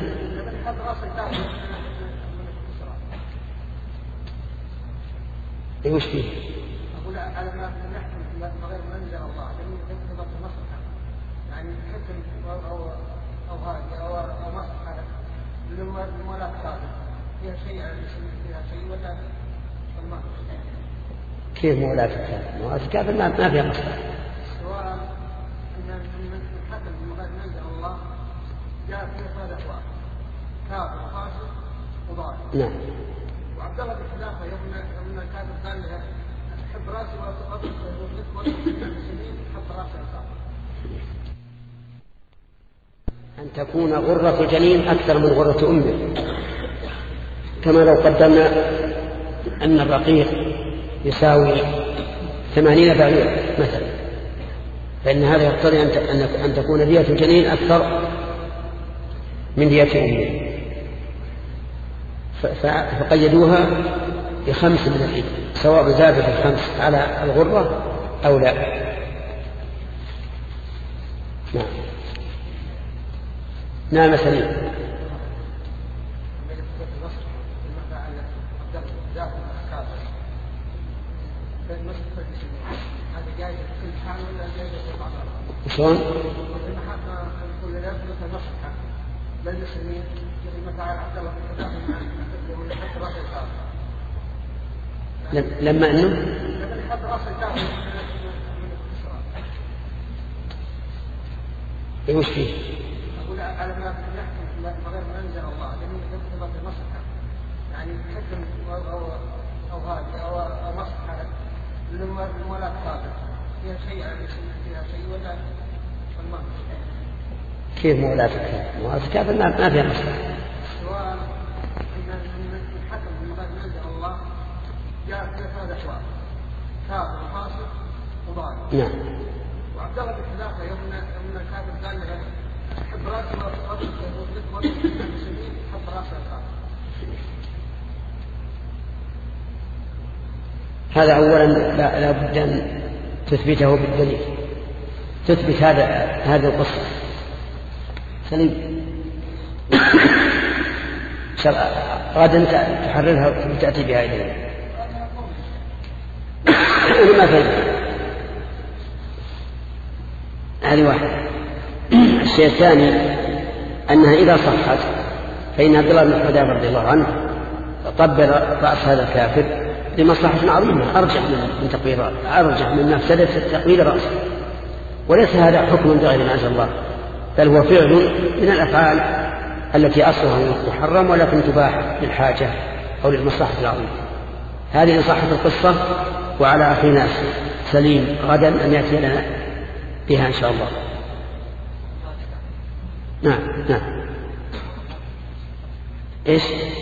اي وش فيه؟ اقول على ما نحكم غير ما انزل الله لم تثبت المصلحه يعني حكم او او هذه او او مصلحه للموالاه ثابت فيها شيء فيها شيء ولا ما كيف مولاة الكافر؟ مولاة الكافر ما فيها مصلحة. سواء ان الحكم بما انزل الله جاء فيه ثلاث احوال كافر وفاسق وضال. نعم. وعبد الله بن حذافه يوم يوم الكافر قال له حب راسي واتقبل ولا المسلمين حب راسي الكافر. أن تكون غرة الجنين أكثر من غرة أمه، كما لو قدمنا أن الرقيق يساوي ثمانين بعيرا مثلا، فإن هذا يقتضي أن تكون دية الجنين أكثر من دية أمه، فقيدوها بخمس من الإبل سواء زادت الخمس على الغرة أو لا. نعم. نعم سليم. شلون؟ لما انه ايه وش فيه؟ اقول على ما نحكم غير ما انزل الله لم تثبت المصلحه يعني حكم او او هذه او او مصلحه للموالاه ثابت فيها شيء يعني فيها شيء ولا ما كيف مولاة الكافر؟ مولاة الكافر ما فيها مصلحة. سواء ان الحكم بما انزل الله جاء فيه ثلاث احوال كافر وفاسق وضال. نعم. وعبد الله بن حذافه يوم يوم الكافر قال له حب راسي واتقبل ولا المسلمين حب راسي الكافر. هذا أولا لا, لا بد أن تثبته بالدليل، تثبت هذا هذه القصة. سليم. غدا تحررها وتأتي بها إلينا. ما فهمت. هذه واحد. الشيء الثاني أنها إذا صحت فإن عبد الله بن حذافة رضي الله عنه طبر رأس هذا الكافر لمصلحة عظيمة أرجح من تقوير أرجح من مفسدة تقوير رأسه، وليس هذا حكم بغير ما أنزل الله، بل هو فعل من الأفعال التي أصلها محرم ولكن تباح للحاجة أو للمصلحة العظيمة. هذه صحة القصة، وعلى أخينا سليم غدا أن يأتي لنا بها إن شاء الله. نعم نعم. إيش؟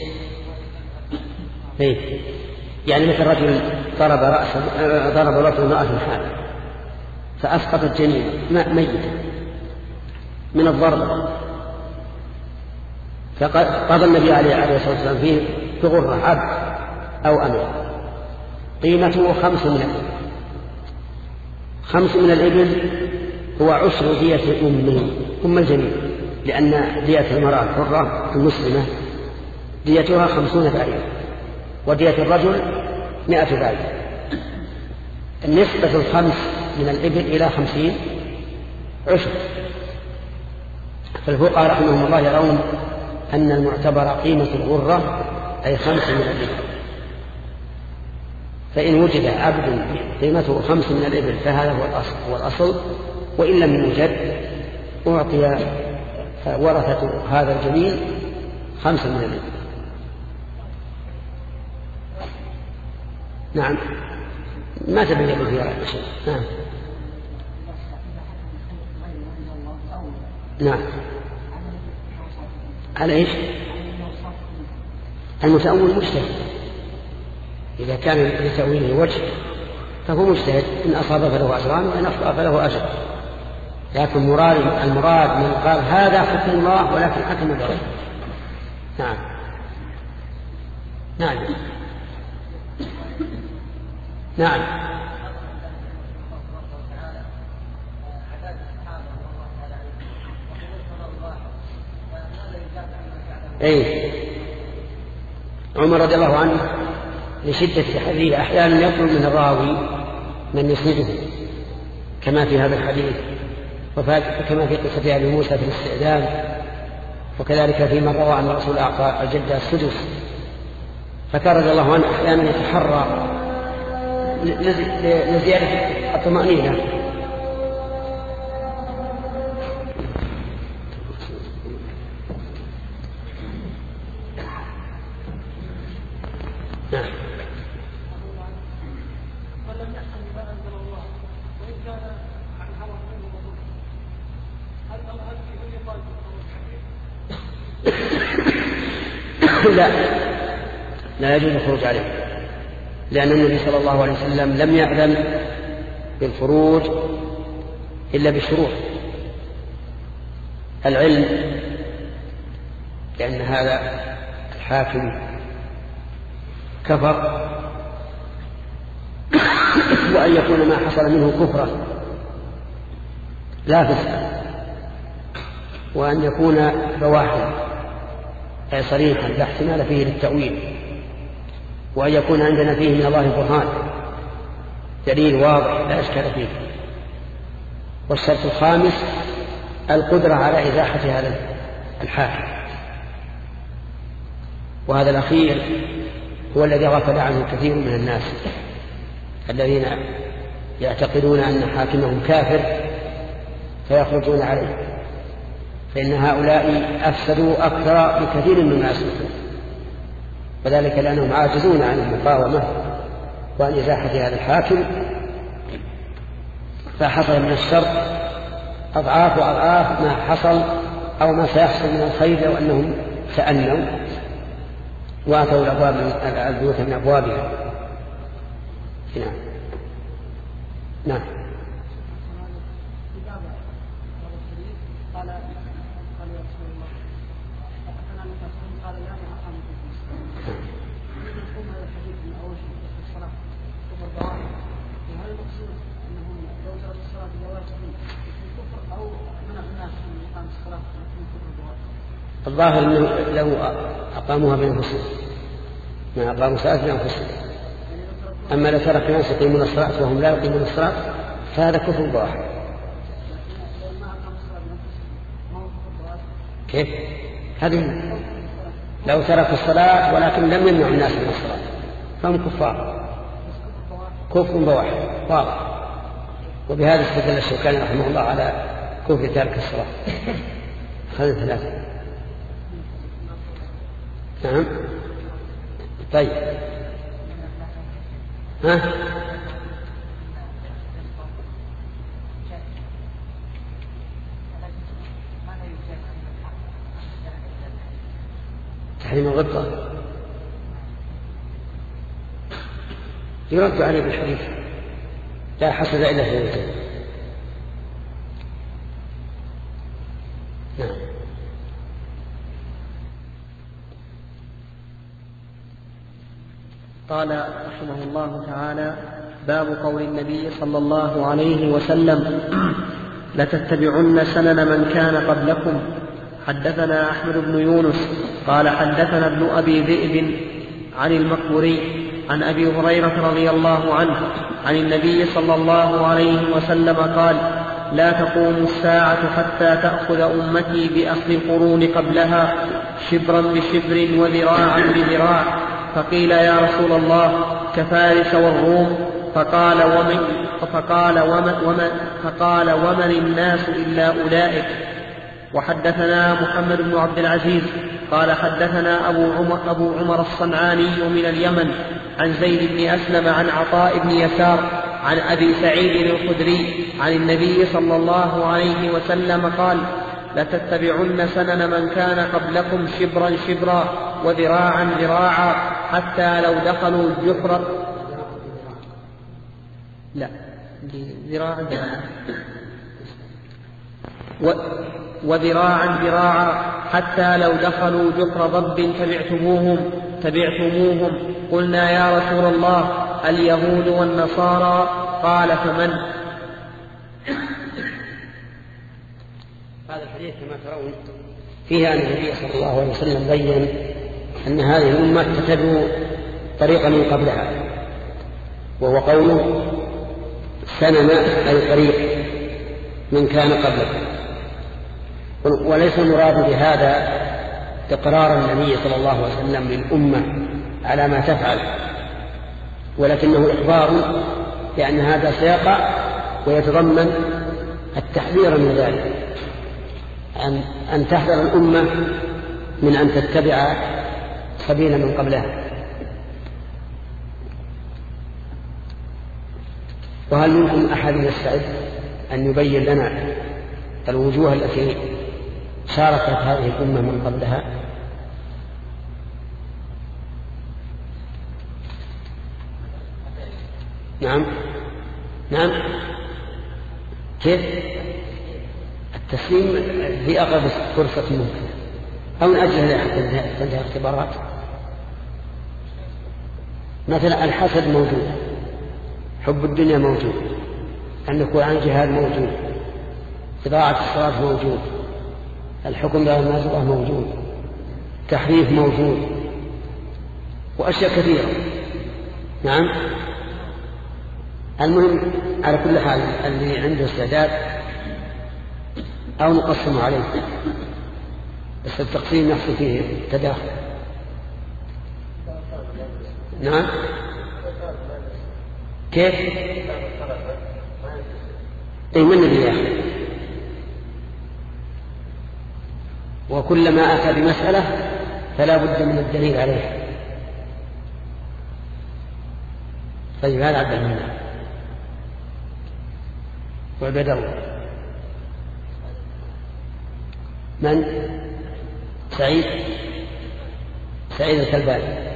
إيه؟ يعني مثل رجل ضرب رأسه ضرب رأسه امرأة حامل فأسقطت جنين ميتا من الضرب، فقضى النبي عليه الصلاة والسلام فيه بغرة عبد أو أمة قيمته خمس من الإبل. خمس من الإبل هو عشر دية أم أم الجنين، لأن دية المرأة الحرة المسلمة ديتها خمسون بعيرا، ودية الرجل مئة بعير. النسبة الخمس من الإبل إلى خمسين عشر. فالفقهاء رحمهم الله يرون أن المعتبر قيمة الغرة أي خمس من الإبل، فإن وجد عبد قيمته خمس من الإبل فهذا هو الأصل, هو الأصل وإن لم يوجد أعطي ورثة هذا الجنين خمس من الإبل. نعم. ما تبين فيها شيء. نعم. نعم. على إيش؟ المتأول مجتهد، إذا كان لتأويله وجه فهو مجتهد، إن أصاب فله أجران وإن أخطأ فله أجر. لكن مراد المراد من قال هذا حكم الله ولكن حكم بغيره. نعم نعم نعم أي عمر رضي الله عنه لشدة تحريه أحيانا يطلب من الراوي من يسنده كما في هذا الحديث، وكما في قصة أبي موسى في الاستئذان، وكذلك في من روى عن الرسول أعطى الجدة السدس. فكان رضي الله عنه أحيانا يتحرى لزيادة الطمأنينة. نعم. لا لا يجوز الخروج عليه، لأن النبي صلى الله عليه وسلم لم يأذن بالخروج إلا بشروط العلم، لأن هذا الحاكم كفر، وأن يكون ما حصل منه كفرا لا فسقا، وأن يكون بواحا أي صريحا لا احتمال فيه للتأويل، وأن يكون عندنا فيه من الله برهان دليل واضح لا إشكال فيه. والشرط الخامس القدرة على إزاحة هذا الحاكم، وهذا الأخير هو الذي غفل عنه كثير من الناس الذين يعتقدون أن حاكمهم كافر فيخرجون عليه، فإن هؤلاء أفسدوا أكثر بكثير مما أسلفوا، وذلك لأنهم عاجزون عن المقاومة وعن إزاحة هذا الحاكم، فحصل من الشر أضعاف وأضعاف ما حصل أو ما سيحصل من الخير لو أنهم تأنوا وأتوا الأبواب البيوت من أبوابها. نعم نعم الظاهر أنه له أقاموها بأنفسهم، ما أقاموا صلاة بأنفسهم. أما لو ترك الناس يقيمون الصلاة وهم لا يقيمون الصلاة فهذا كفر ظاهر. كيف؟ هذه لو تركوا الصلاة ولكن لم يمنعوا الناس من الصلاة فهم كفار، كفر بواحد واضح. وبهذا استدل الشوكاني رحمه الله على كفر تارك الصلاة. هذه ثلاثة. نعم طيب ها تحريم الغبطة يرد عليه بالحديث لا حسد إلا في الوجه. نعم. قال رحمه الله تعالى: باب قول النبي صلى الله عليه وسلم: لتتبعن سنن من كان قبلكم. حدثنا أحمد بن يونس قال حدثنا ابن أبي ذئب عن المقبوري عن أبي هريرة رضي الله عنه عن النبي صلى الله عليه وسلم قال: لا تقوم الساعة حتى تأخذ أمتي بأخذ القرون قبلها شبرا بشبر وذراعا بذراع. فقيل: يا رسول الله كفارس والروم؟ فقال: ومن, فقال ومن, ومن, فقال ومن الناس إلا أولئك. وحدثنا محمد بن عبد العزيز قال حدثنا أبو عمر, أبو عمر الصنعاني من اليمن عن زيد بن أسلم عن عطاء بن يسار عن أبي سعيد الخدري عن النبي صلى الله عليه وسلم قال: لتتبعن سنن من كان قبلكم شبرا شبرا وذراعا ذراعا حتى لو دخلوا الجحر لا ذراعا ذراعا وذراعا ذراعا حتى لو دخلوا جحر ضب تبعتموهم تبعتموهم قلنا يا رسول الله اليهود والنصارى قال فمن؟ هذا الحديث كما ترون فيها أن النبي صلى الله عليه وسلم بين أن هذه الأمة تتبع طريقا من قبلها، وهو قوله سنن أي طريق من كان قبلكم، وليس المراد بهذا إقرار النبي صلى الله عليه وسلم للأمة على ما تفعل، ولكنه إخبار بأن هذا سيقع ويتضمن التحذير من ذلك، أن, أن تحذر الأمة من أن تتبع سبيل من قبلها. وهل منكم أحد يستعد أن يبين لنا الوجوه التي شاركت هذه الأمة من قبلها؟ نعم نعم كيف التسليم في أقرب فرصة ممكنة، أو من أجل حتى تنتهي اختبارات. مثلا الحسد موجود، حب الدنيا موجود، النكوع عن جهاد موجود، إضاعة الصلاة موجود، الحكم بغير ما أنزل الله موجود، تحريف موجود، وأشياء كثيرة. نعم المهم على كل حال اللي عنده استعداد أو نقسم عليه، بس التقسيم يحصل فيه تداخل. نعم كيف؟ أي من الذي يأخذ؟ وكلما أتى بمسألة فلا بد من الدليل عليها. طيب هذا عبد المنعم وعبد الله. من؟ سعيد سعيد الكلباني.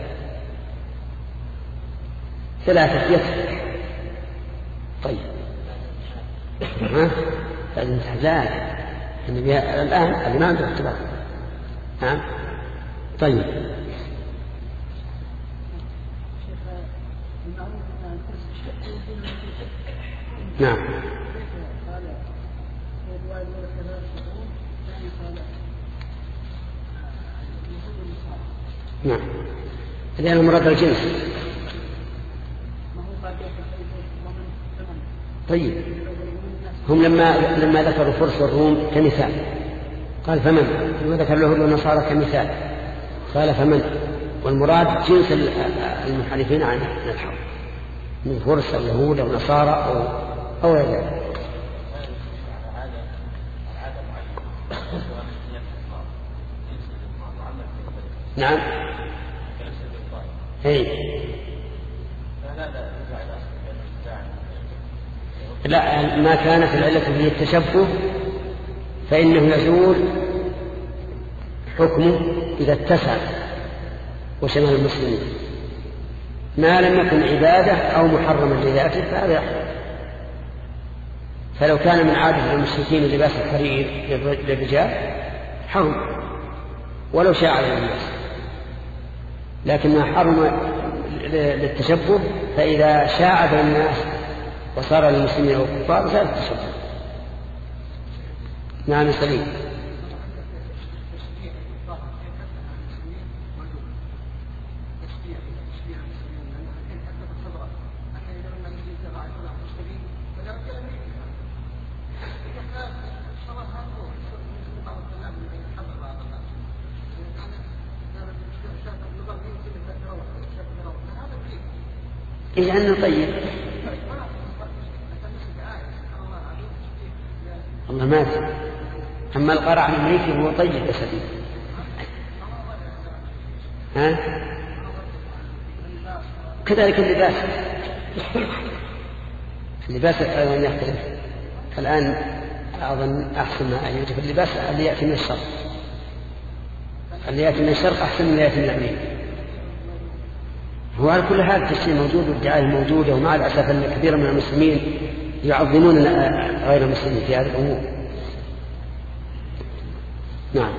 ثلاثة يسر. طيب ها لازم تحزان الآن اللي ما عنده اختبار. ها طيب نعم نعم لأنه مراد الجنس. طيب هم لما لما ذكروا فرس والروم كمثال قال فمن، لما ذكر له النصارى كمثال قال فمن، والمراد جنس المحالفين عن الحق من فرس اليهود أو نصارى أو أو غير ذلك. نعم هي. لا ما كانت العلة هي التشبه فإنه يزول حكمه إذا اتسع وشمل المسلمين، ما لم يكن عبادة أو محرما لذاته فهذا يحرم. فلو كان من عادة المشركين لباس الحرير للرجال حرم ولو شاء على الناس، لكن ما حرم للتشبه فإذا شاع بين الناس وصار للمسلمين أو الكفار زال التشبه. نعم سليم. إذا أنه طيب الله مات. أما القرع الميت هو طيب يا سبيل. ها كذلك اللباس اللباس الحيوان يختلف. الآن أظن أحسن ما يوجد في اللباس اللي يأتي من الشرق، اللي يأتي من الشرق أحسن من اللي يأتي من اليمين. هو على كل حال التشريع موجود والدعاية موجودة، ومع الأسف أن كثيرا من المسلمين يعظمون غير المسلمين في هذه الأمور. نعم.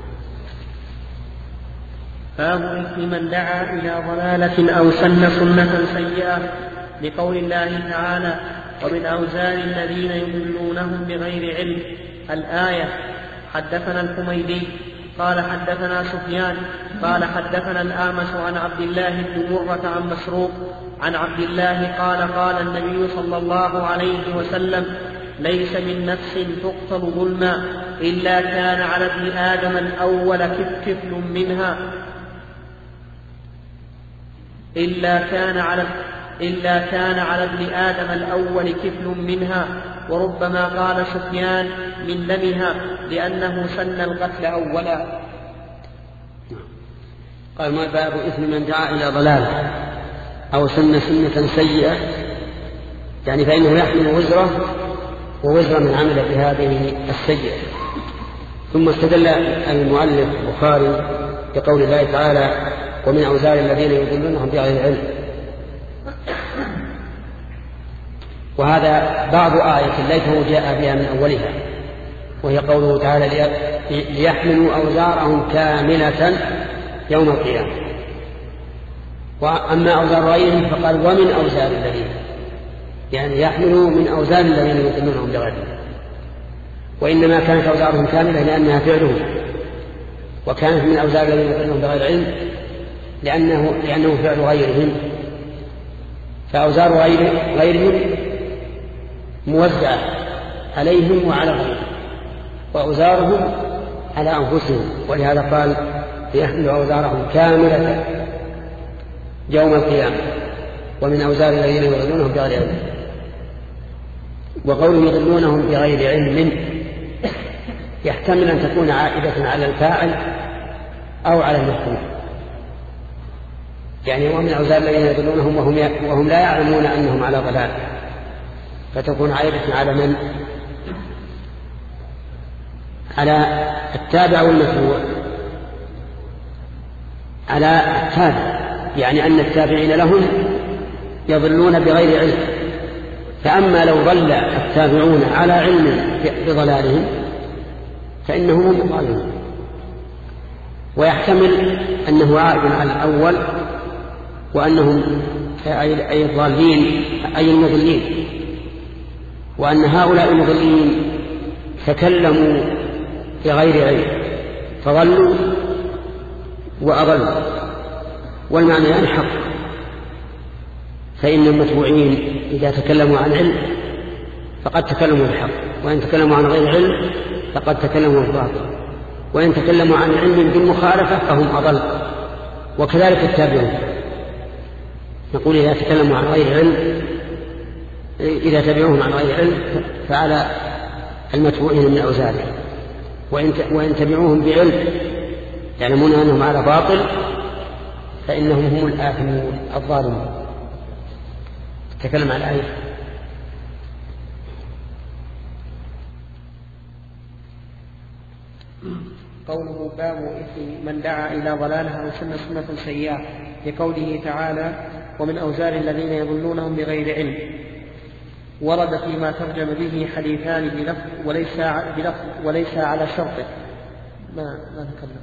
باب إثم من دعا إلى ضلالة أو سن سنة سيئة، لقول الله تعالى: ومن أوزار الذين يضلونهم بغير علم، الآية. حدثنا الحميدي قال حدثنا سفيان قال حدثنا الأعمش عن عبد الله بن مرة عن مسروق عن عبد الله قال قال النبي صلى الله عليه وسلم: ليس من نفس تقتل ظلما إلا كان على ابن آدم الأول كفل منها إلا كان على إلا كان على ابن آدم الأول كفل منها. وربما قال سفيان من دمها لأنه سن القتل أولا. قال: ما باب إثم من دعا إلى ضلالة أو سن سنة سيئة، يعني فإنه يحمل وزره ووزر من عمل بهذه السيئة. ثم استدل المؤلف البخاري بقول الله تعالى: ومن أوزار الذين يضلونهم بغير علم. وهذا بعض آية ليته جاء بها من أولها، وهي قوله تعالى: ليحملوا أوزارهم كاملة يوم القيامة. وأما أوزار غيرهم فقال: ومن أوزار الذين، يعني يحملوا من أوزار الذين يضلونهم بغير علم. وإنما كانت أوزارهم كاملة لأنها فعلهم، وكانت من أوزار الذين يضلونهم بغير علم لأنه, لأنه فعل غيرهم. فأوزار غير غيرهم موزعة عليهم وعلى غيرهم، وأوزارهم على أنفسهم. ولهذا قال: ليحملوا أوزارهم كاملة يوم القيامة ومن أوزار الذين يضلونهم بغير علم. وقولهم يضلونهم بغير علم يحتمل أن تكون عائدة على الفاعل أو على المفعول، يعني ومن أوزار الذين يضلونهم وهم, وهم لا يعلمون أنهم على ضلال، فتكون عائدة على من؟ على التابع والمتبوع. على التابع، يعني أن التابعين لهم يضلون بغير علم. فأما لو ضل التابعون على علم بضلالهم فإنهم هم ضالون. ويحتمل أنه عائد على الأول وأنهم أي الضالين أي المضلين، وأن هؤلاء المضلين تكلموا بغير علم فضلوا وأضلوا، والمعنى يعني حق. فإن المتبوعين إذا تكلموا عن علم فقد تكلموا بالحق، وإن تكلموا عن غير علم فقد تكلموا بالباطل، وإن تكلموا عن علم بالمخالفة فهم أضل. وكذلك التابعون، نقول إذا تكلموا عن غير علم، إذا تبعوهم عن غير علم فعلى المتبوعين من أوزارهم، وإن تبعوهم بعلم يعلمون أنهم على باطل فإنهم هم الآثمون الظالمون. تكلم عن الآية. قوله: باب إثم من دعا إلى ضلالة أو سن سنة سيئة، لقوله تعالى: ومن أوزار الذين يضلونهم بغير علم. ورد فيما ترجم به حديثان بلفظ وليس بلفظ وليس على شرطه. ما ما نتكلم.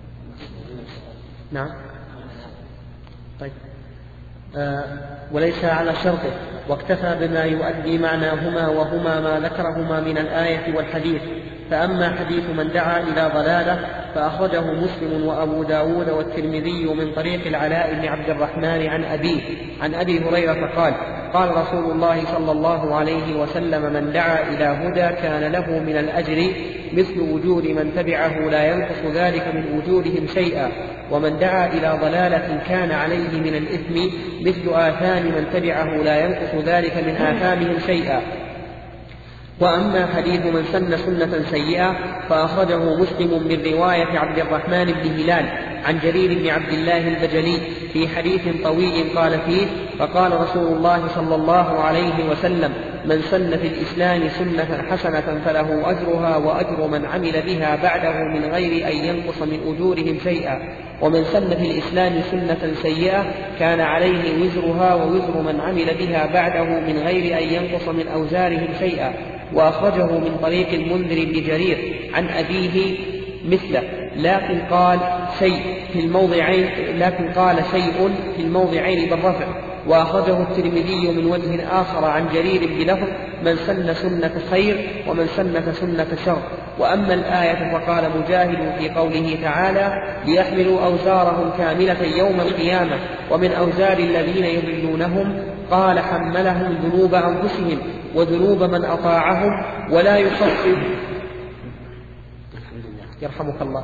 نعم. طيب. آه وليس على شرطه، واكتفى بما يؤدي معناهما، وهما ما ذكرهما من الآية والحديث. فأما حديث من دعا إلى ضلالة فأخرجه مسلم وأبو داود والترمذي من طريق العلاء بن عبد الرحمن عن أبيه عن أبي هريرة قال: قال رسول الله صلى الله عليه وسلم: من دعا إلى هدى كان له من الأجر مثل وجود من تبعه لا ينقص ذلك من وجودهم شيئا، ومن دعا إلى ضلالة كان عليه من الإثم مثل آثام من تبعه لا ينقص ذلك من آثامهم شيئا. وأما حديث من سن سنة سيئة فأخرجه مسلم من رواية عبد الرحمن بن هلال عن جرير بن عبد الله البجلي في حديث طويل قال فيه: فقال رسول الله صلى الله عليه وسلم: من سن في الإسلام سنة حسنة فله أجرها وأجر من عمل بها بعده من غير أن ينقص من أجورهم شيئا، ومن سن في الإسلام سنة سيئة كان عليه وزرها ووزر من عمل بها بعده من غير أن ينقص من أوزارهم شيئا. وأخرجه من طريق المنذر بن جرير عن أبيه مثله، لكن قال شيء في الموضعين لكن قال شيء في الموضعين بالرفع. وأخرجه الترمذي من وجه آخر عن جرير بلفظ: من سن سنة خير ومن سنة سنة شر. وأما الآية فقال مجاهد في قوله تعالى: ليحملوا أوزارهم كاملة يوم القيامة ومن أوزار الذين يضلونهم، قال: حملهم ذنوب أنفسهم وذنوب من أطاعهم ولا يخفف. يرحمك الله.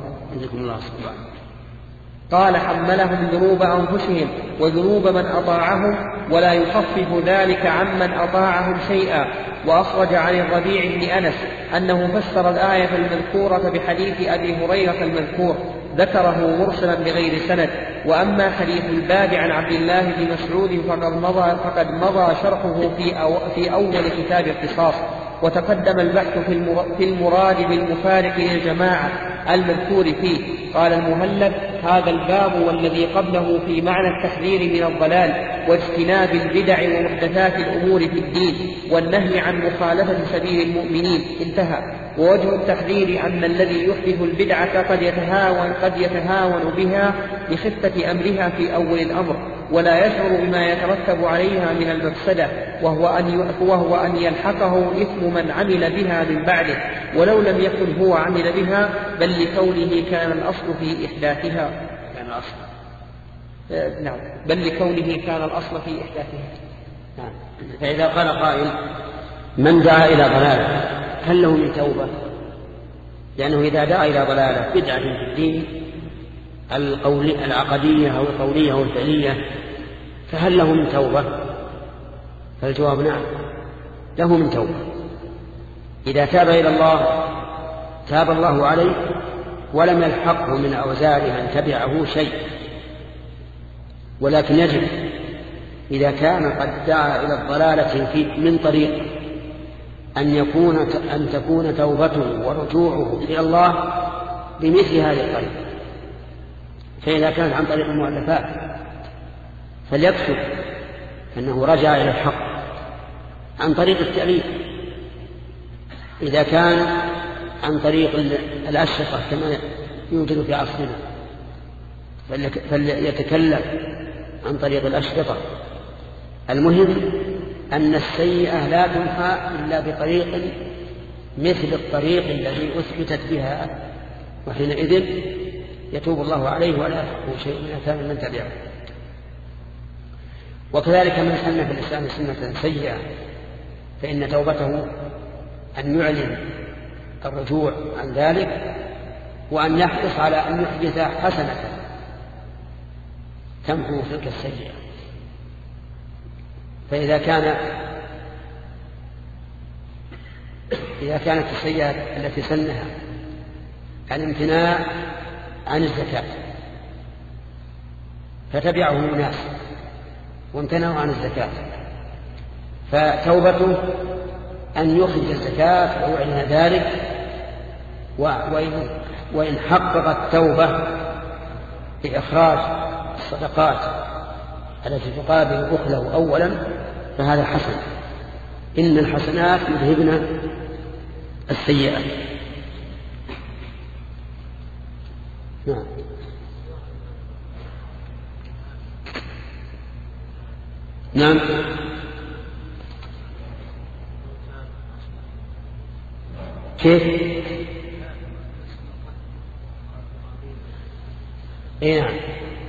قال: حملهم ذنوب أنفسهم وذنوب من أطاعهم ولا يخفف ذلك عمن أطاعهم شيئا. وأخرج عن الربيع بن أنس أنه فسر الآية المذكورة بحديث أبي هريرة المذكور، ذكره مرسلا بغير سند. وأما حديث الباب عن عبد الله بن مسعود فقد مضى, فقد مضى شرحه في, أو في أول كتاب القصاص، وتقدم البحث في المراد بالمفارق للجماعة المذكور فيه. قال المهلب: هذا الباب والذي قبله في معنى التحذير من الضلال واجتناب البدع ومحدثات الأمور في الدين والنهي عن مخالفة سبيل المؤمنين، انتهى. ووجه التحذير أن الذي يحدث البدعة قد يتهاون, قد يتهاون بها لخفة أمرها في أول الأمر، ولا يشعر بما يترتب عليها من المفسدة، وهو أن, وهو أن يلحقه إثم من عمل بها من بعده، ولو لم يكن هو عمل بها، بل لكونه كان الأصل في إحداثها. كان الأصل آه نعم بل لكونه كان الأصل في إحداثها. نعم. فإذا قال قائل: من دعا إلى ضلالة هل له من توبة؟ لأنه إذا دعا إلى ضلالة بدعة في الدين القولي العقدية أو القولية أو الفعلية فهل له من توبة؟ فالجواب نعم، له من توبة. إذا تاب إلى الله تاب الله عليه ولم يلحقه من أوزار من تبعه شيء. ولكن يجب إذا كان قد دعا إلى الضلالة في من طريق أن يكون أن تكون توبته ورجوعه إلى الله بمثل هذه الطريقة. فإذا كانت عن طريق المؤلفات فليكتب أنه رجع إلى الحق عن طريق التأليف. إذا كان عن طريق الأشرطة كما يوجد في عصرنا فليتكلم عن طريق الأشرطة. المهم أن السيئة لا تمحى إلا بطريق مثل الطريق الذي أثبتت بها، وحينئذ يتوب الله عليه ولا يحقه شيء من أثام من تبعه. وكذلك من سن في الإسلام سنة سيئة فإن توبته أن يعلن الرجوع عن ذلك، وأن يحرص على أن يحدث حسنة تمحو تلك السيئة. فإذا كان إذا كانت السيئة التي سنها الامتناع عن الزكاة فتبعه الناس وامتنعوا عن الزكاة، فتوبته أن يخرج الزكاة ويعلن ذلك، وإن حققت توبة بإخراج الصدقات التي تقابل أخله أولا فهذا حسن. إن الحسنات يذهبن السيئات. نعم. نعم. كيف؟ اي نعم.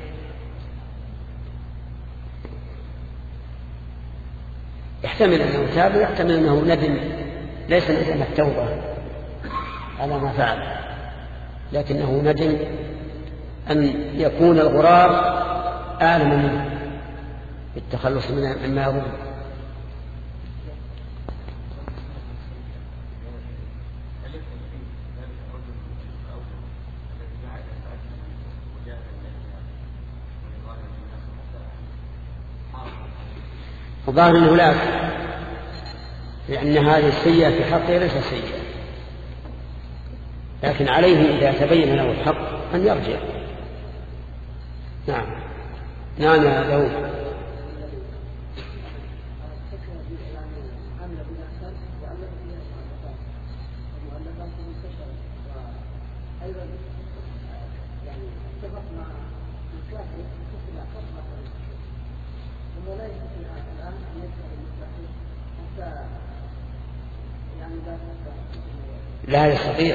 يحتمل أنه تاب ويحتمل أنه ندم، ليس ندم التوبة على ما فعل، لكنه ندم أن يكون الغراب أعلم منه بالتخلص مما يظن. وظاهر أنه لا يكفر، لأن هذه السيئة في حقه ليس سيئة، لكن عليه إذا تبين له الحق أن يرجع. نعم نعم يا داود. لا يستطيع.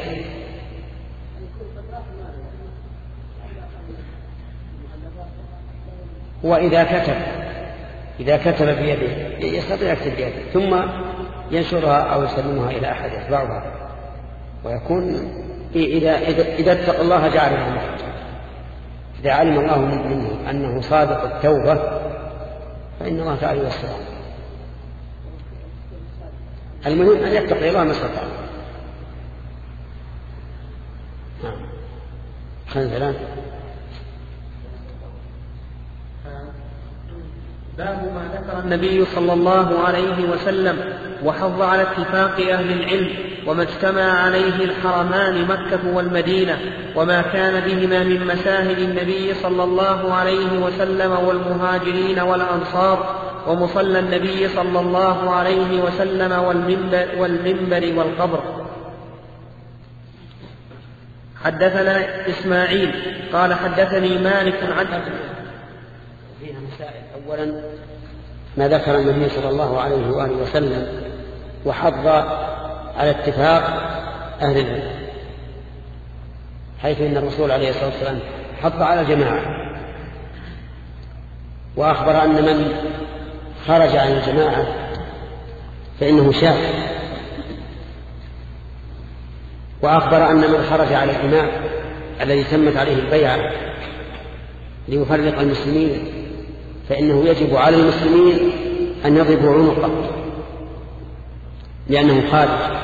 وإذا كتب إذا كتب بيده يستطيع يكتب بيده ثم ينشرها أو يسلمها إلى أحد يتبعها، ويكون إذا إذا اتقى الله جعل له مخرجا. إذا علم الله منه أنه صادق التوبة فإن الله تعالى يوسعه. المهم أن يتقي الله ما استطاع. خنزلان. باب ما ذكر النبي صلى الله عليه وسلم وحض على اتفاق أهل العلم وما اجتمع عليه الحرمان مكة والمدينة وما كان بهما من مشاهد النبي صلى الله عليه وسلم والمهاجرين والأنصار ومصلى النبي صلى الله عليه وسلم والمنبر, والمنبر والقبر. حدثنا إسماعيل قال حدثني مالك عن فيها مسائل. أولا ما ذكر النبي صلى الله عليه وآله وسلم وحض على اتفاق أهل العلم، حيث إن الرسول عليه الصلاة والسلام حض على الجماعة، وأخبر أن من خرج عن الجماعة فإنه شاذ، وأخبر أن من خرج على الإمام الذي تمت عليه البيعة ليفرق المسلمين فإنه يجب على المسلمين أن يضربوا عنقه لأنه خارج،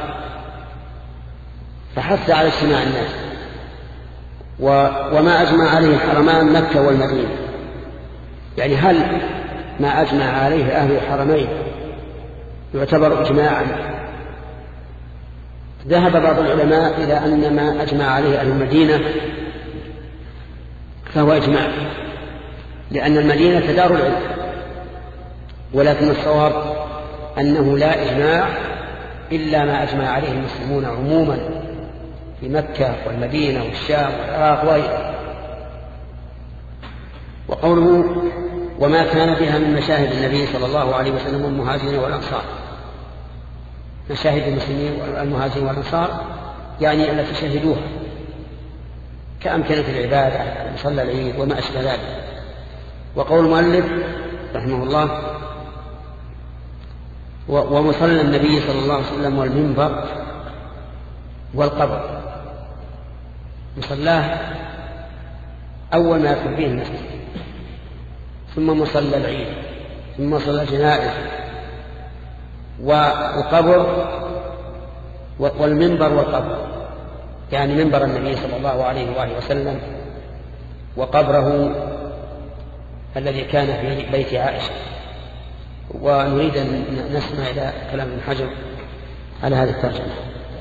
فحث على اجتماع الناس. وما أجمع عليه الحرمان مكة والمدينة، يعني هل ما أجمع عليه أهل الحرمين يعتبر إجماعا؟ ذهب بعض العلماء إلى أن ما أجمع عليه أهل المدينة فهو إجماع، لأن المدينة دار العلم، ولكن الصواب أنه لا إجماع إلا ما أجمع عليه المسلمون عموما في مكة والمدينة والشام والعراق وغيرها. وقوله وما كان بها من مشاهد النبي صلى الله عليه وسلم والمهاجرين والأنصار، مشاهد المسلمين والمهاجرين والأنصار يعني التي شهدوها كأمكنة العبادة مصلى العيد وما أشبه ذلك. وقول المؤلف رحمه الله ومصلى النبي صلى الله عليه وسلم والمنبر والقبر، مصلاه أول ما يدخل فيه المسجد، ثم مصلى العيد، ثم مصلى الجنائز، والقبر والمنبر والقبر، يعني منبر النبي صلى الله عليه وآله وسلم وقبره الذي كان في بيت عائشة. ونريد أن نسمع إلى كلام ابن حجر على هذه الترجمة.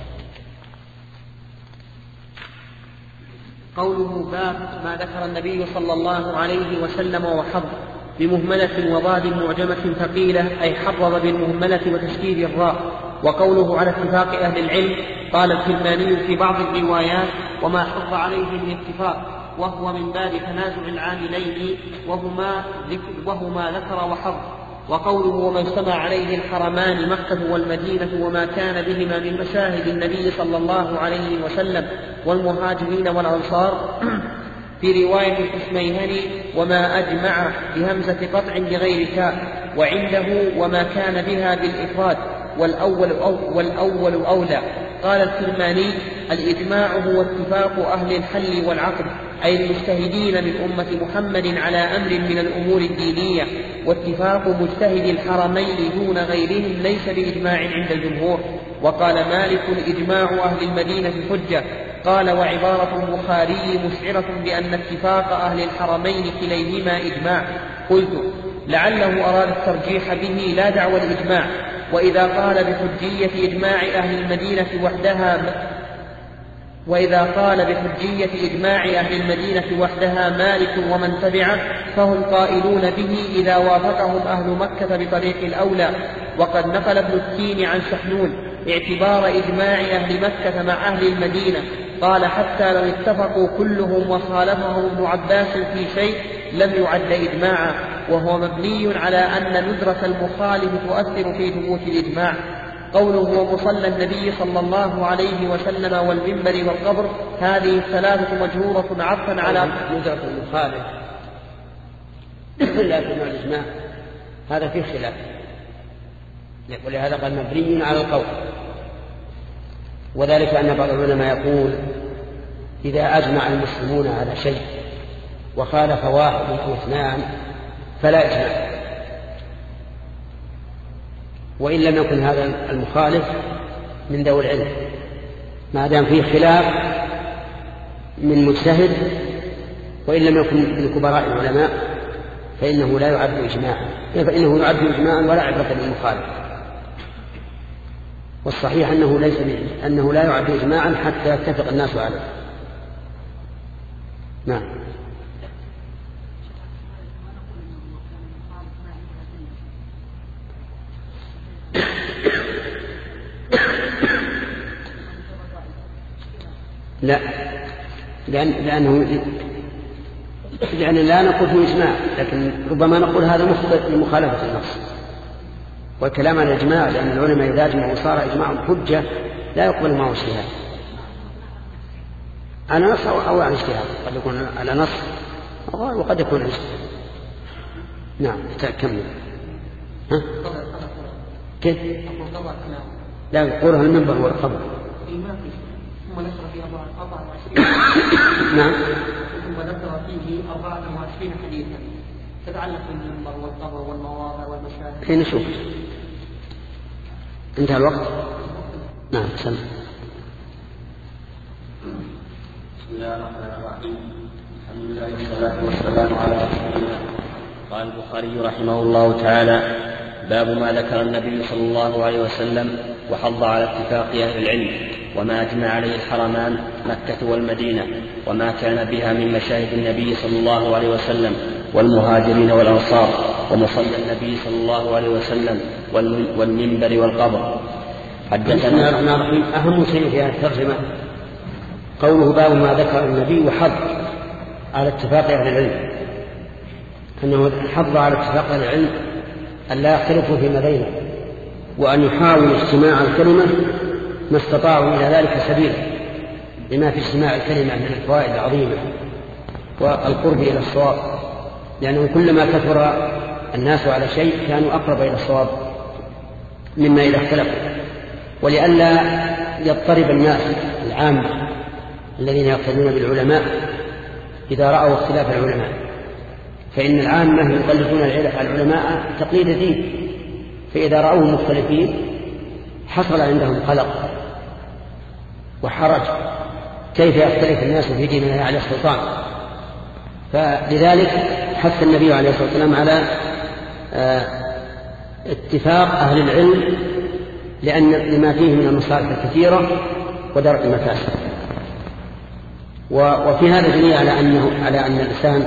قوله باب ما ذكر النبي صلى الله عليه وسلم وحض بمهملة وضاد معجمة ثقيلة، أي حرض بالمهملة وتشديد الراء. وقوله على اتفاق أهل العلم قال الكرماني في بعض الروايات وما حض عليه من اتفاق، وهو من باب تنازع العاملين وهما ذكر, وهما ذكر وحض. وقوله وما اجتمع عليه الحرمان مكة والمدينة وما كان بهما من مشاهد النبي صلى الله عليه وسلم والمهاجرين والأنصار في رواية الحسميهني وما أجمع بهمزة قطع بغير تاء، وعنده وما كان بها بالإفراد والأول, أو والأول أولى. قال الكرماني الإجماع هو اتفاق أهل الحل والعقد، أي المجتهدين من أمة محمد على أمر من الأمور الدينية، واتفاق مجتهد الحرمين دون غيرهم ليس بإجماع عند الجمهور. وقال مالك إجماع أهل المدينة حجة. قال وعبارة البخاري مشعرة بأن اتفاق أهل الحرمين كليهما إجماع. قلت لعله أراد الترجيح به لا دعوى الإجماع. وإذا قال بحجية إجماع أهل المدينة وحدها وإذا قال بحجية إجماع أهل المدينة وحدها مالك ومن تبعه فهم قائلون به إذا وافقهم أهل مكة بطريق الأولى. وقد نقل ابن التين عن سحنون اعتبار إجماع أهل مكة مع أهل المدينة، قال حتى لو اتفقوا كلهم وخالفهم ابن عباس في شيء لم يعد إجماعا، وهو مبني على أن ندرة المخالف تؤثر في ثبوت الإجماع. قوله ومصلى النبي صلى الله عليه وسلم والمنبر والقبر، هذه الثلاثة مجرورة عطفا على ندرة المخالف لا تمنع الإجماع، هذا فيه خلاف، ولهذا قال مبني على القول. وذلك أن بعض العلماء يقول إذا أجمع المسلمون على شيء وخالف واحد أو اثنان فلا إجماع، وإن لم يكن هذا المخالف من ذوي العلم، ما دام فيه خلاف من مجتهد وإن لم يكن من كبراء العلماء فإنه لا يعد إجماعا، فإنه يعد إجماعا ولا عبرة للمخالف. والصحيح أنه ليس أنه لا يعد إجماعا حتى يتفق الناس عليه. نعم. لا، لأن لأنه لأن لا نقول في إجماع، لكن ربما نقول هذا مخطئ لمخالفة النص. والكلام على الإجماع لأن العلماء إذا أجمعوا صار إجماع حجة لا يقبل معه اجتهاد على نص أو على اجتهاد، قد يكون على نص وقد يكون على اجتهاد. نعم كمل. ها؟ كيف؟ لا يقولها المنبر والقبر. نعم. ثم ذكر فيه أربعة وعشرين حديثا تتعلق بالمنبر والقبر والمواضع والمشاهد. حين نشوف انتهى الوقت. نعم سمع. بسم الله الرحمن الرحيم، الحمد لله والصلاة والسلام على رسول الله. قال البخاري رحمه الله تعالى: باب ما ذكر النبي صلى الله عليه وسلم وحض على اتفاق أهل العلم وما أجمع عليه الحرمان مكة والمدينة وما كان بها من مشاهد النبي صلى الله عليه وسلم والمهاجرين والأنصار ومصلى النبي صلى الله عليه وسلم والمنبر والقبر. حدثنا الرحمن الرحيم. أهم شيء في هذه الترجمة قوله باب ما ذكر النبي وحض على اتفاق أهل العلم، أنه حض على اتفاق أهل العلم أن لا يختلفوا فيما بينهم، وأن يحاول اجتماع الكلمة ما استطاعوا إلى ذلك سبيلا، لما في اجتماع الكلمة من الفوائد العظيمة والقرب إلى الصواب، لأنه كلما كثر الناس على شيء كانوا أقرب إلى الصواب مما إذا اختلفوا. ولئلا يضطرب الناس العامة الذين يقتدون بالعلماء إذا رأوا اختلاف العلماء، فإن العامة يقلدون العلماء تقليد الدين، فإذا رأوهم مختلفين حصل عندهم قلق وحرج، كيف يختلف الناس في دين الله على السلطان. فلذلك حث النبي عليه الصلاة والسلام على اتفاق أهل العلم لأن لما فيه من المصالح الكثيرة ودرء المفاسد. وفي هذا دليل على أنه على أن الإنسان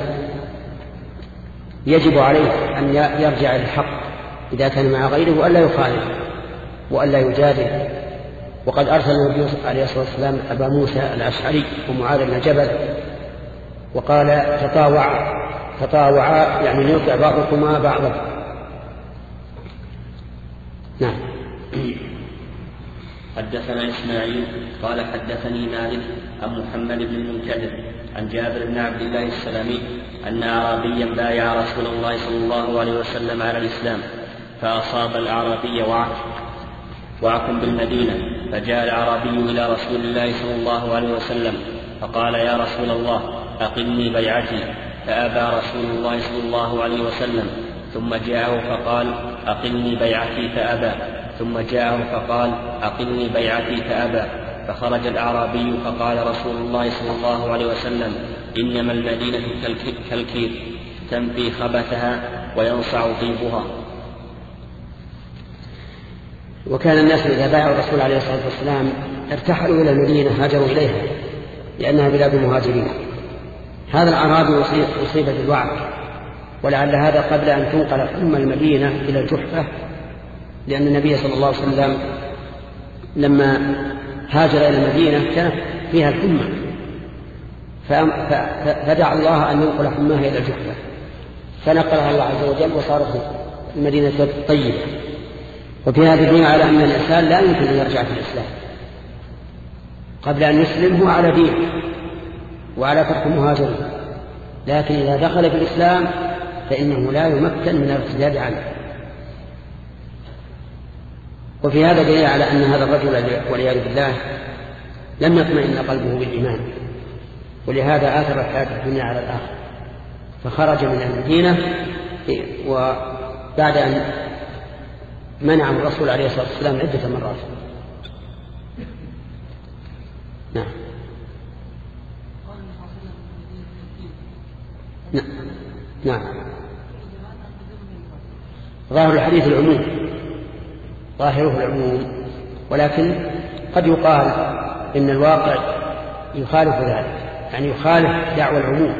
يجب عليه أن يرجع إلى الحق إذا كان مع غيره وألا يخالف وألا يجادل. وقد أرسل النبي عليه الصلاة والسلام أبا موسى الأشعري ومعاذ بن جبل وقال تطاوع تطاوعا يعني يطع بعضكما بعضا. نعم. حدثنا إسماعيل قال حدثني مالك عن محمد بن المنكدر عن جابر بن عبد الله السلمي أن أعرابيا بايع رسول الله صلى الله عليه وسلم على الإسلام، فأصاب الأعرابي وعك وعك بالمدينة، فجاء الأعرابي إلى رسول الله صلى الله عليه وسلم فقال: يا رسول الله أقلني بيعتي، فأبى رسول الله صلى الله عليه وسلم، ثم جاءه فقال: أقلني بيعتي، فأبى، ثم جاءه فقال: أقلني بيعتي، فأبى. فخرج الأعرابي فقال رسول الله صلى الله عليه وسلم: إنما المدينة كالكير تنفي خبثها وينصع طيبها. وكان الناس إذا باعوا الرسول عليه الصلاة والسلام ارتحلوا إلى المدينة هاجروا إليها لأنها بلاد المهاجرين. هذا الأعرابي أصيب بالوعك، ولعل هذا قبل أن تنقل حمى المدينة إلى الجحفة، لأن النبي صلى الله عليه وسلم لما هاجر إلى المدينة كانت فيها الحمى، فدعا الله أن ينقل حماها إلى الجحفة، فنقلها الله عز وجل وصارت المدينة طيبة. وفي هذا الدين على أن الإنسان لا يمكن أن يرجع في الإسلام، قبل أن يسلم هو على دين وعلى ترك المهاجرين، لكن إذا دخل في الإسلام فإنه لا يمكن من الارتداد عنه. وفي هذا دليل على أن هذا الرجل والعياذ بالله لم يطمئن قلبه بالإيمان، ولهذا آثر الحياة الدنيا على الآخرة، فخرج من المدينة وبعد أن منعه الرسول عليه الصلاة والسلام عدة مرات. نعم. نعم. ظاهر الحديث العموم، ظاهره العموم، ولكن قد يقال إن الواقع يخالف ذلك، يعني يخالف دعوى العموم،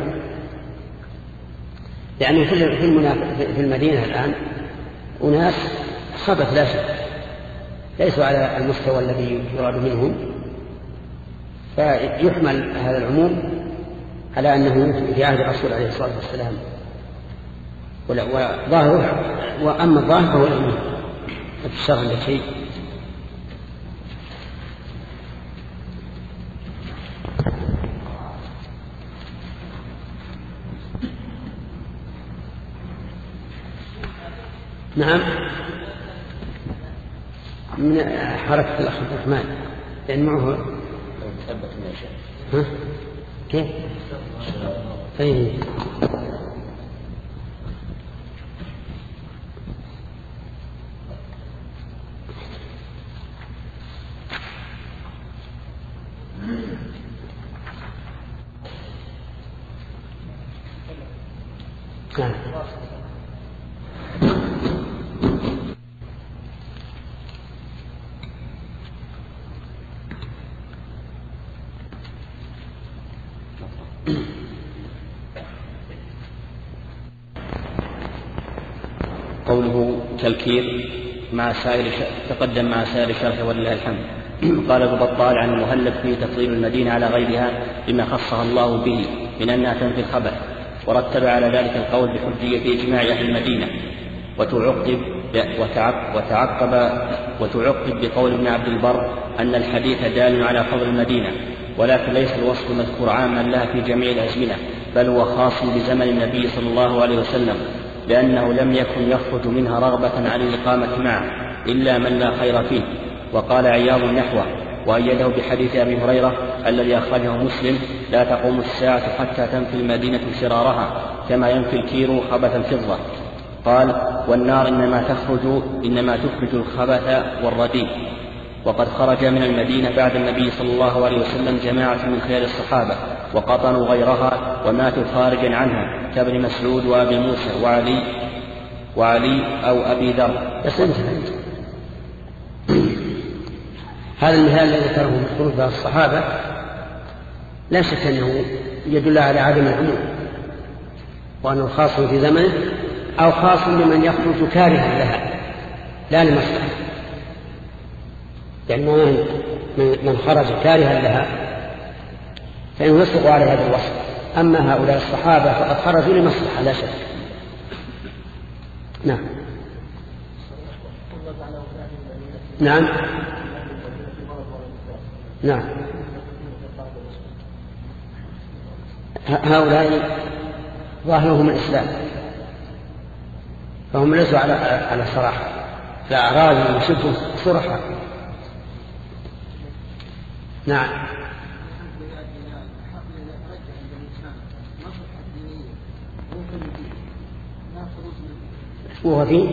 لأنه في المدينة الآن أناس خبث لا شك ليسوا على المستوى الذي يراد منهم، فيحمل هذا العموم على أنه في عهد الرسول عليه الصلاة والسلام، وظاهره وأما الظاهر هو العموم. في الشرع عندك شيء؟ نعم، من حركة الأخ عبد الرحمن لأن معه ها؟ كيف؟ أي نعم. قوله كالكير مع سائر تقدم مع سائر شرح ولله الحمد. قال ابو بطال عن المهلب فيه تفضيل المدينة على غيرها بما خصها الله به من أنها تنفي الخبث، ورتب على ذلك القول بحجية إجماع أهل المدينة، وتعقب وتعقب وتعقب بقول ابن عبد البر أن الحديث دال على فضل المدينة، ولكن ليس الوصف مذكور عاما لها في جميع الأزمنة، بل هو خاص بزمن النبي صلى الله عليه وسلم، لأنه لم يكن يخرج منها رغبة عن الإقامة معه إلا من لا خير فيه. وقال عياض نحوه، وأيده بحديث أبي هريرة الذي أخرجه مسلم: لا تقوم الساعة حتى تنفي المدينة شرارها كما ينفي الكير خبث الفضة. قال: والنار إنما تخرج إنما تخرج الخبث والرديء. وقد خرج من المدينة بعد النبي صلى الله عليه وسلم جماعة من خيار الصحابة وقطنوا غيرها وماتوا خارجا عنها كابن مسعود وأبي موسى وعلي وعلي أو أبي ذر. بس انت هذا المثال الذي ذكره من خروج الصحابة لا شك أنه يدل على عدم العموم، وأنه خاص في زمنه أو خاص لمن يخرج كارها لها لا لمصلحة، يعني من خرج كارها لها فإنه يصدق على هذا الوصف. أما هؤلاء الصحابة فقد خرجوا لمصلحة لا شك. نعم. نعم. نعم. هؤلاء ظاهرهم الإسلام، فهم ليسوا على على صراحة، فأعراضهم يشبه صرحة. نعم. وهو فيه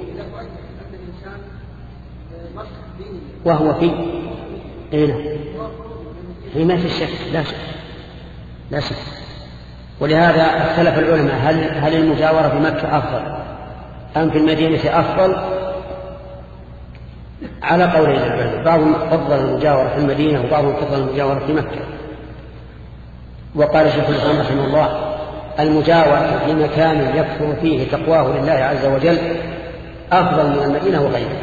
وهو فيه اين هي ما في شك، لا شك لا شك ولهذا اختلف العلماء هل, هل المجاورة في مكة أفضل أم في المدينة أفضل، على قولين العلماء، بعضهم فضل المجاورة في المدينة وبعضهم فضل المجاورة في مكة. وقال شيخ الإسلام رحمه الله المجاورة في مكان يكثر فيه تقواه لله عز وجل أفضل من المدينة وغيرها،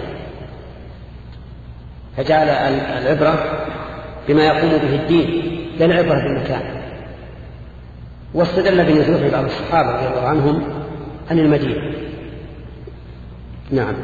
فجعل العبرة بما يقوم به الدين لا العبرة بالمكان. واستدل بنزول بعض الصحابة رضي الله عنهم عن المدينة. نعم.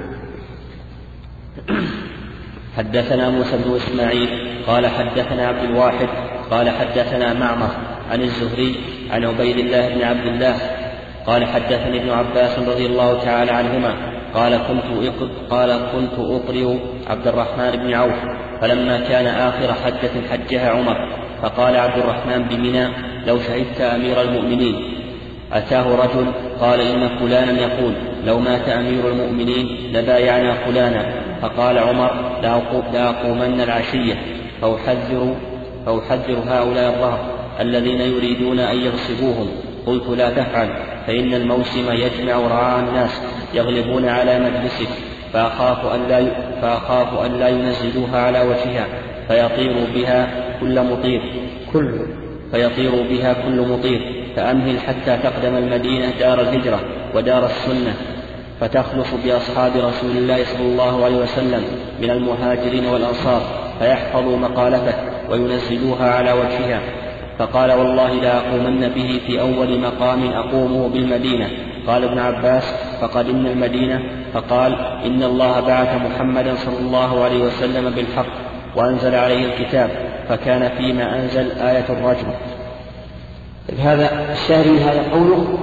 حدثنا موسى بن إسماعيل قال حدثنا عبد الواحد قال حدثنا معمر عن الزهري عن عبيد الله بن عبد الله قال حدثني ابن عباس رضي الله تعالى عنهما قال كنت قال كنت أقرئ عبد الرحمن بن عوف فلما كان آخر حجة حجها عمر فقال عبد الرحمن بمنى لو شهدت أمير المؤمنين. أتاه رجل قال إن فلانا يقول لو مات أمير المؤمنين لبايعنا فلانا، فقال عمر لأقومن العشية فأحذر, فأحذر هؤلاء الرهط الذين يريدون أن يغصبوهم. قلت لا تفعل فإن الموسم يجمع رعاع الناس يغلبون على مجلسك، فأخاف أن لا, فأخاف أن لا ينزلوها على وجهها فيطير بها كل مطير كل فيطير بها كل مطير فأمهل حتى تقدم المدينة دار الهجرة ودار السنة، فتخلص بأصحاب رسول الله صلى الله عليه وسلم من المهاجرين والأنصار فيحفظوا مقالته وينزلوها على وجهها. فقال والله لا أقومن به في أول مقام أقومه بالمدينة. قال ابن عباس فقدمنا المدينة فقال إن الله بعث محمدا صلى الله عليه وسلم بالحق وأنزل عليه الكتاب، فكان فيما أنزل آية الرجم. هذا الشاهد من هذا قوله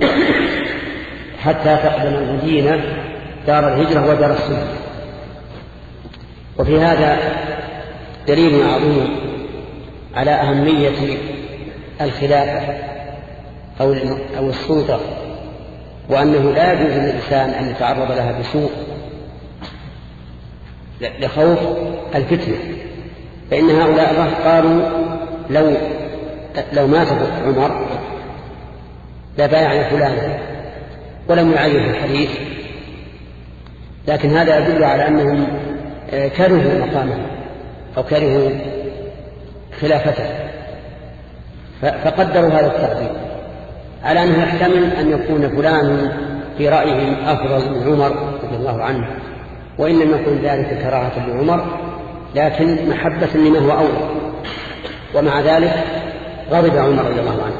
حتى تقدم المدينة دار الهجرة ودار السنة. وفي هذا دليل عظيم على أهمية الخلافة أو السلطة، وأنه لا يجوز للإنسان أن يتعرض لها بسوء لخوف الفتنة. فإن هؤلاء قالوا لو لو مات عمر لبايعنا فلانا، ولم يعين الحديث، لكن هذا يدل على أنهم كرهوا مقامه أو كرهوا خلافته، فقدروا هذا التقدير على أنه يحتمل أن يكون فلان في رأيهم أفضل من عمر رضي الله عنه، وإن لم يكن ذلك كراهة لعمر لكن محبة لمن هو أولى. ومع ذلك غضب عمر رضي الله عنه.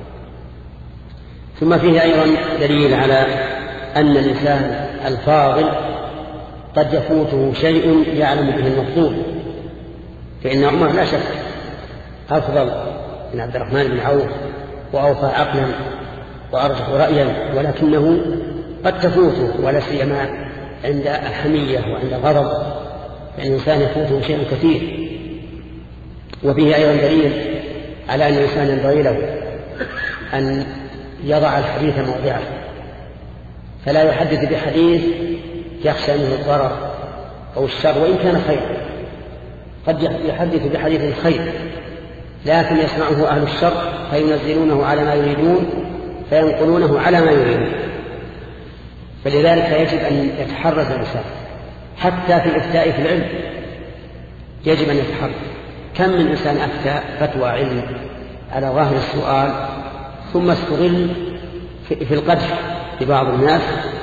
ثم فيه أيضا دليل على أن الإنسان الفاضل قد يفوته شيء يعلم به المفضول، فإن عمر لا شك أفضل من عبد الرحمن بن عوف وأوفى عقلا وأرجح رأيا، ولكنه قد تفوته، ولا سيما عند الحمية وعند الغضب، فإن الإنسان يفوته شيء كثير. وفيه أيضا دليل على أن الإنسان ينبغي له أن يضع الحديث موضعه، فلا يحدث بحديث يخشى منه الضرر أو الشر وإن كان خيرا. قد يحدث بحديث الخير لكن يسمعه أهل الشر فينزلونه على ما يريدون فينقلونه على ما يريدون. فلذلك يجب أن يتحرز الإنسان حتى في الإفتاء في العلم، يجب أن يتحرز. كم من إنسان أفتى فتوى علم على ظاهر السؤال ثم استغل في القدح لبعض الناس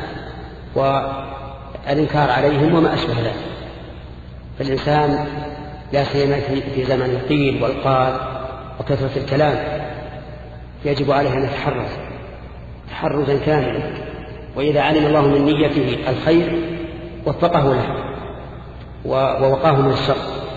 والإنكار عليهم وما أشبه ذلك. فالإنسان لا سيما في زمن القيل والقال وكثرة الكلام يجب عليه أن يتحرز تحرزا كاملا، وإذا علم الله من نيته الخير وفقه له ووقاه من الشر.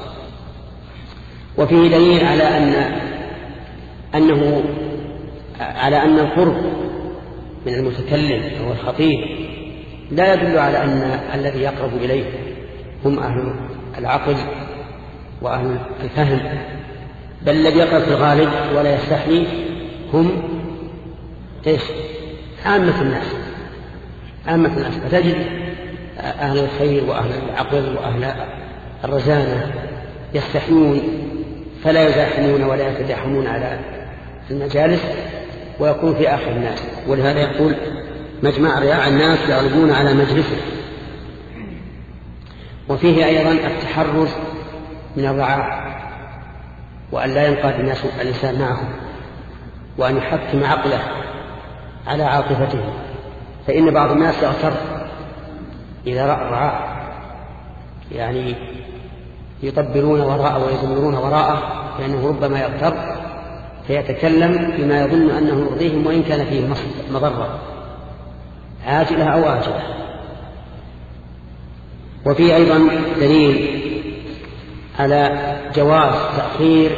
وفيه دليل على أن أنه على أن القرب من المتكلم أو الخطيب لا يدل على أن الذي يقرب إليه هم أهل العقل وأهل الفهم، بل الذي يقرب في الغالب ولا يستحي هم إيش؟ عامة الناس عامة الناس. فتجد أهل الخير وأهل العقل وأهل الرزانة يستحيون فلا يزاحمون ولا يتزاحمون على المجالس، ويكون في آخر الناس. ولهذا يقول مجمع رياء الناس يغلبون على مجلسه. وفيه أيضا التحرز من الرعاة، وأن لا ينقاد الناس الإنسان معهم، وأن يحكم عقله على عاطفته، فإن بعض الناس يغتر إذا رأى الرعاة، يعني يطبلون وراءه ويزمرون وراءه، لأنه ربما يغتر فيتكلم بما يظن أنه يرضيهم وإن كان فيه مضرة عاجلة أو آجلة. وفيه أيضا دليل على جواز تأخير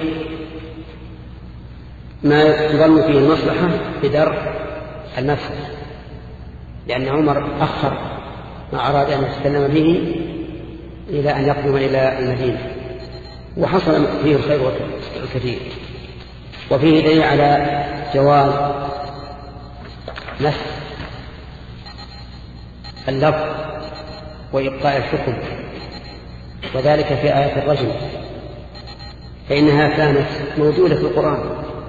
ما يظن فيه المصلحة بدرء المفسدة، لأن عمر أخر ما أراد أن يتكلم به إلى أن يقدم إلى المدينة، وحصل فيه الخير الكثير. وفيه دليل على جواز نسخ اللفظ وإبقاء الحكم، وذلك في آية الرجم، فإنها كانت موجودة في القرآن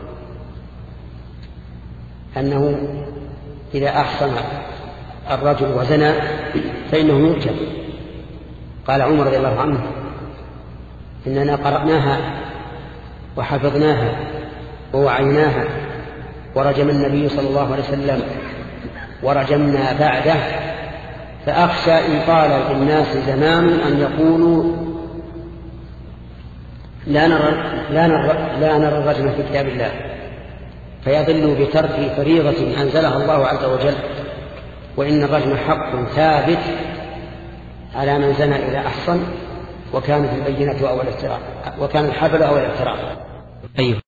أنه إذا أحصن الرجل وزنى فإنه يرجم. قال عمر رضي الله عنه إننا قرأناها وحفظناها ووعيناها، ورجم النبي صلى الله عليه وسلم ورجمنا بعده، فأخشى إن طال للناس زمان أن يقولوا لا نرى, لا نرى, لا نرى الرجم في كتاب الله، فيضل بترك فريضة أنزلها الله عز وجل. وإن الرجم حق ثابت على من زنى إذا أحصن وكانت البينة أو الافتراء، وكان الحبل أو الافتراء. أيوه.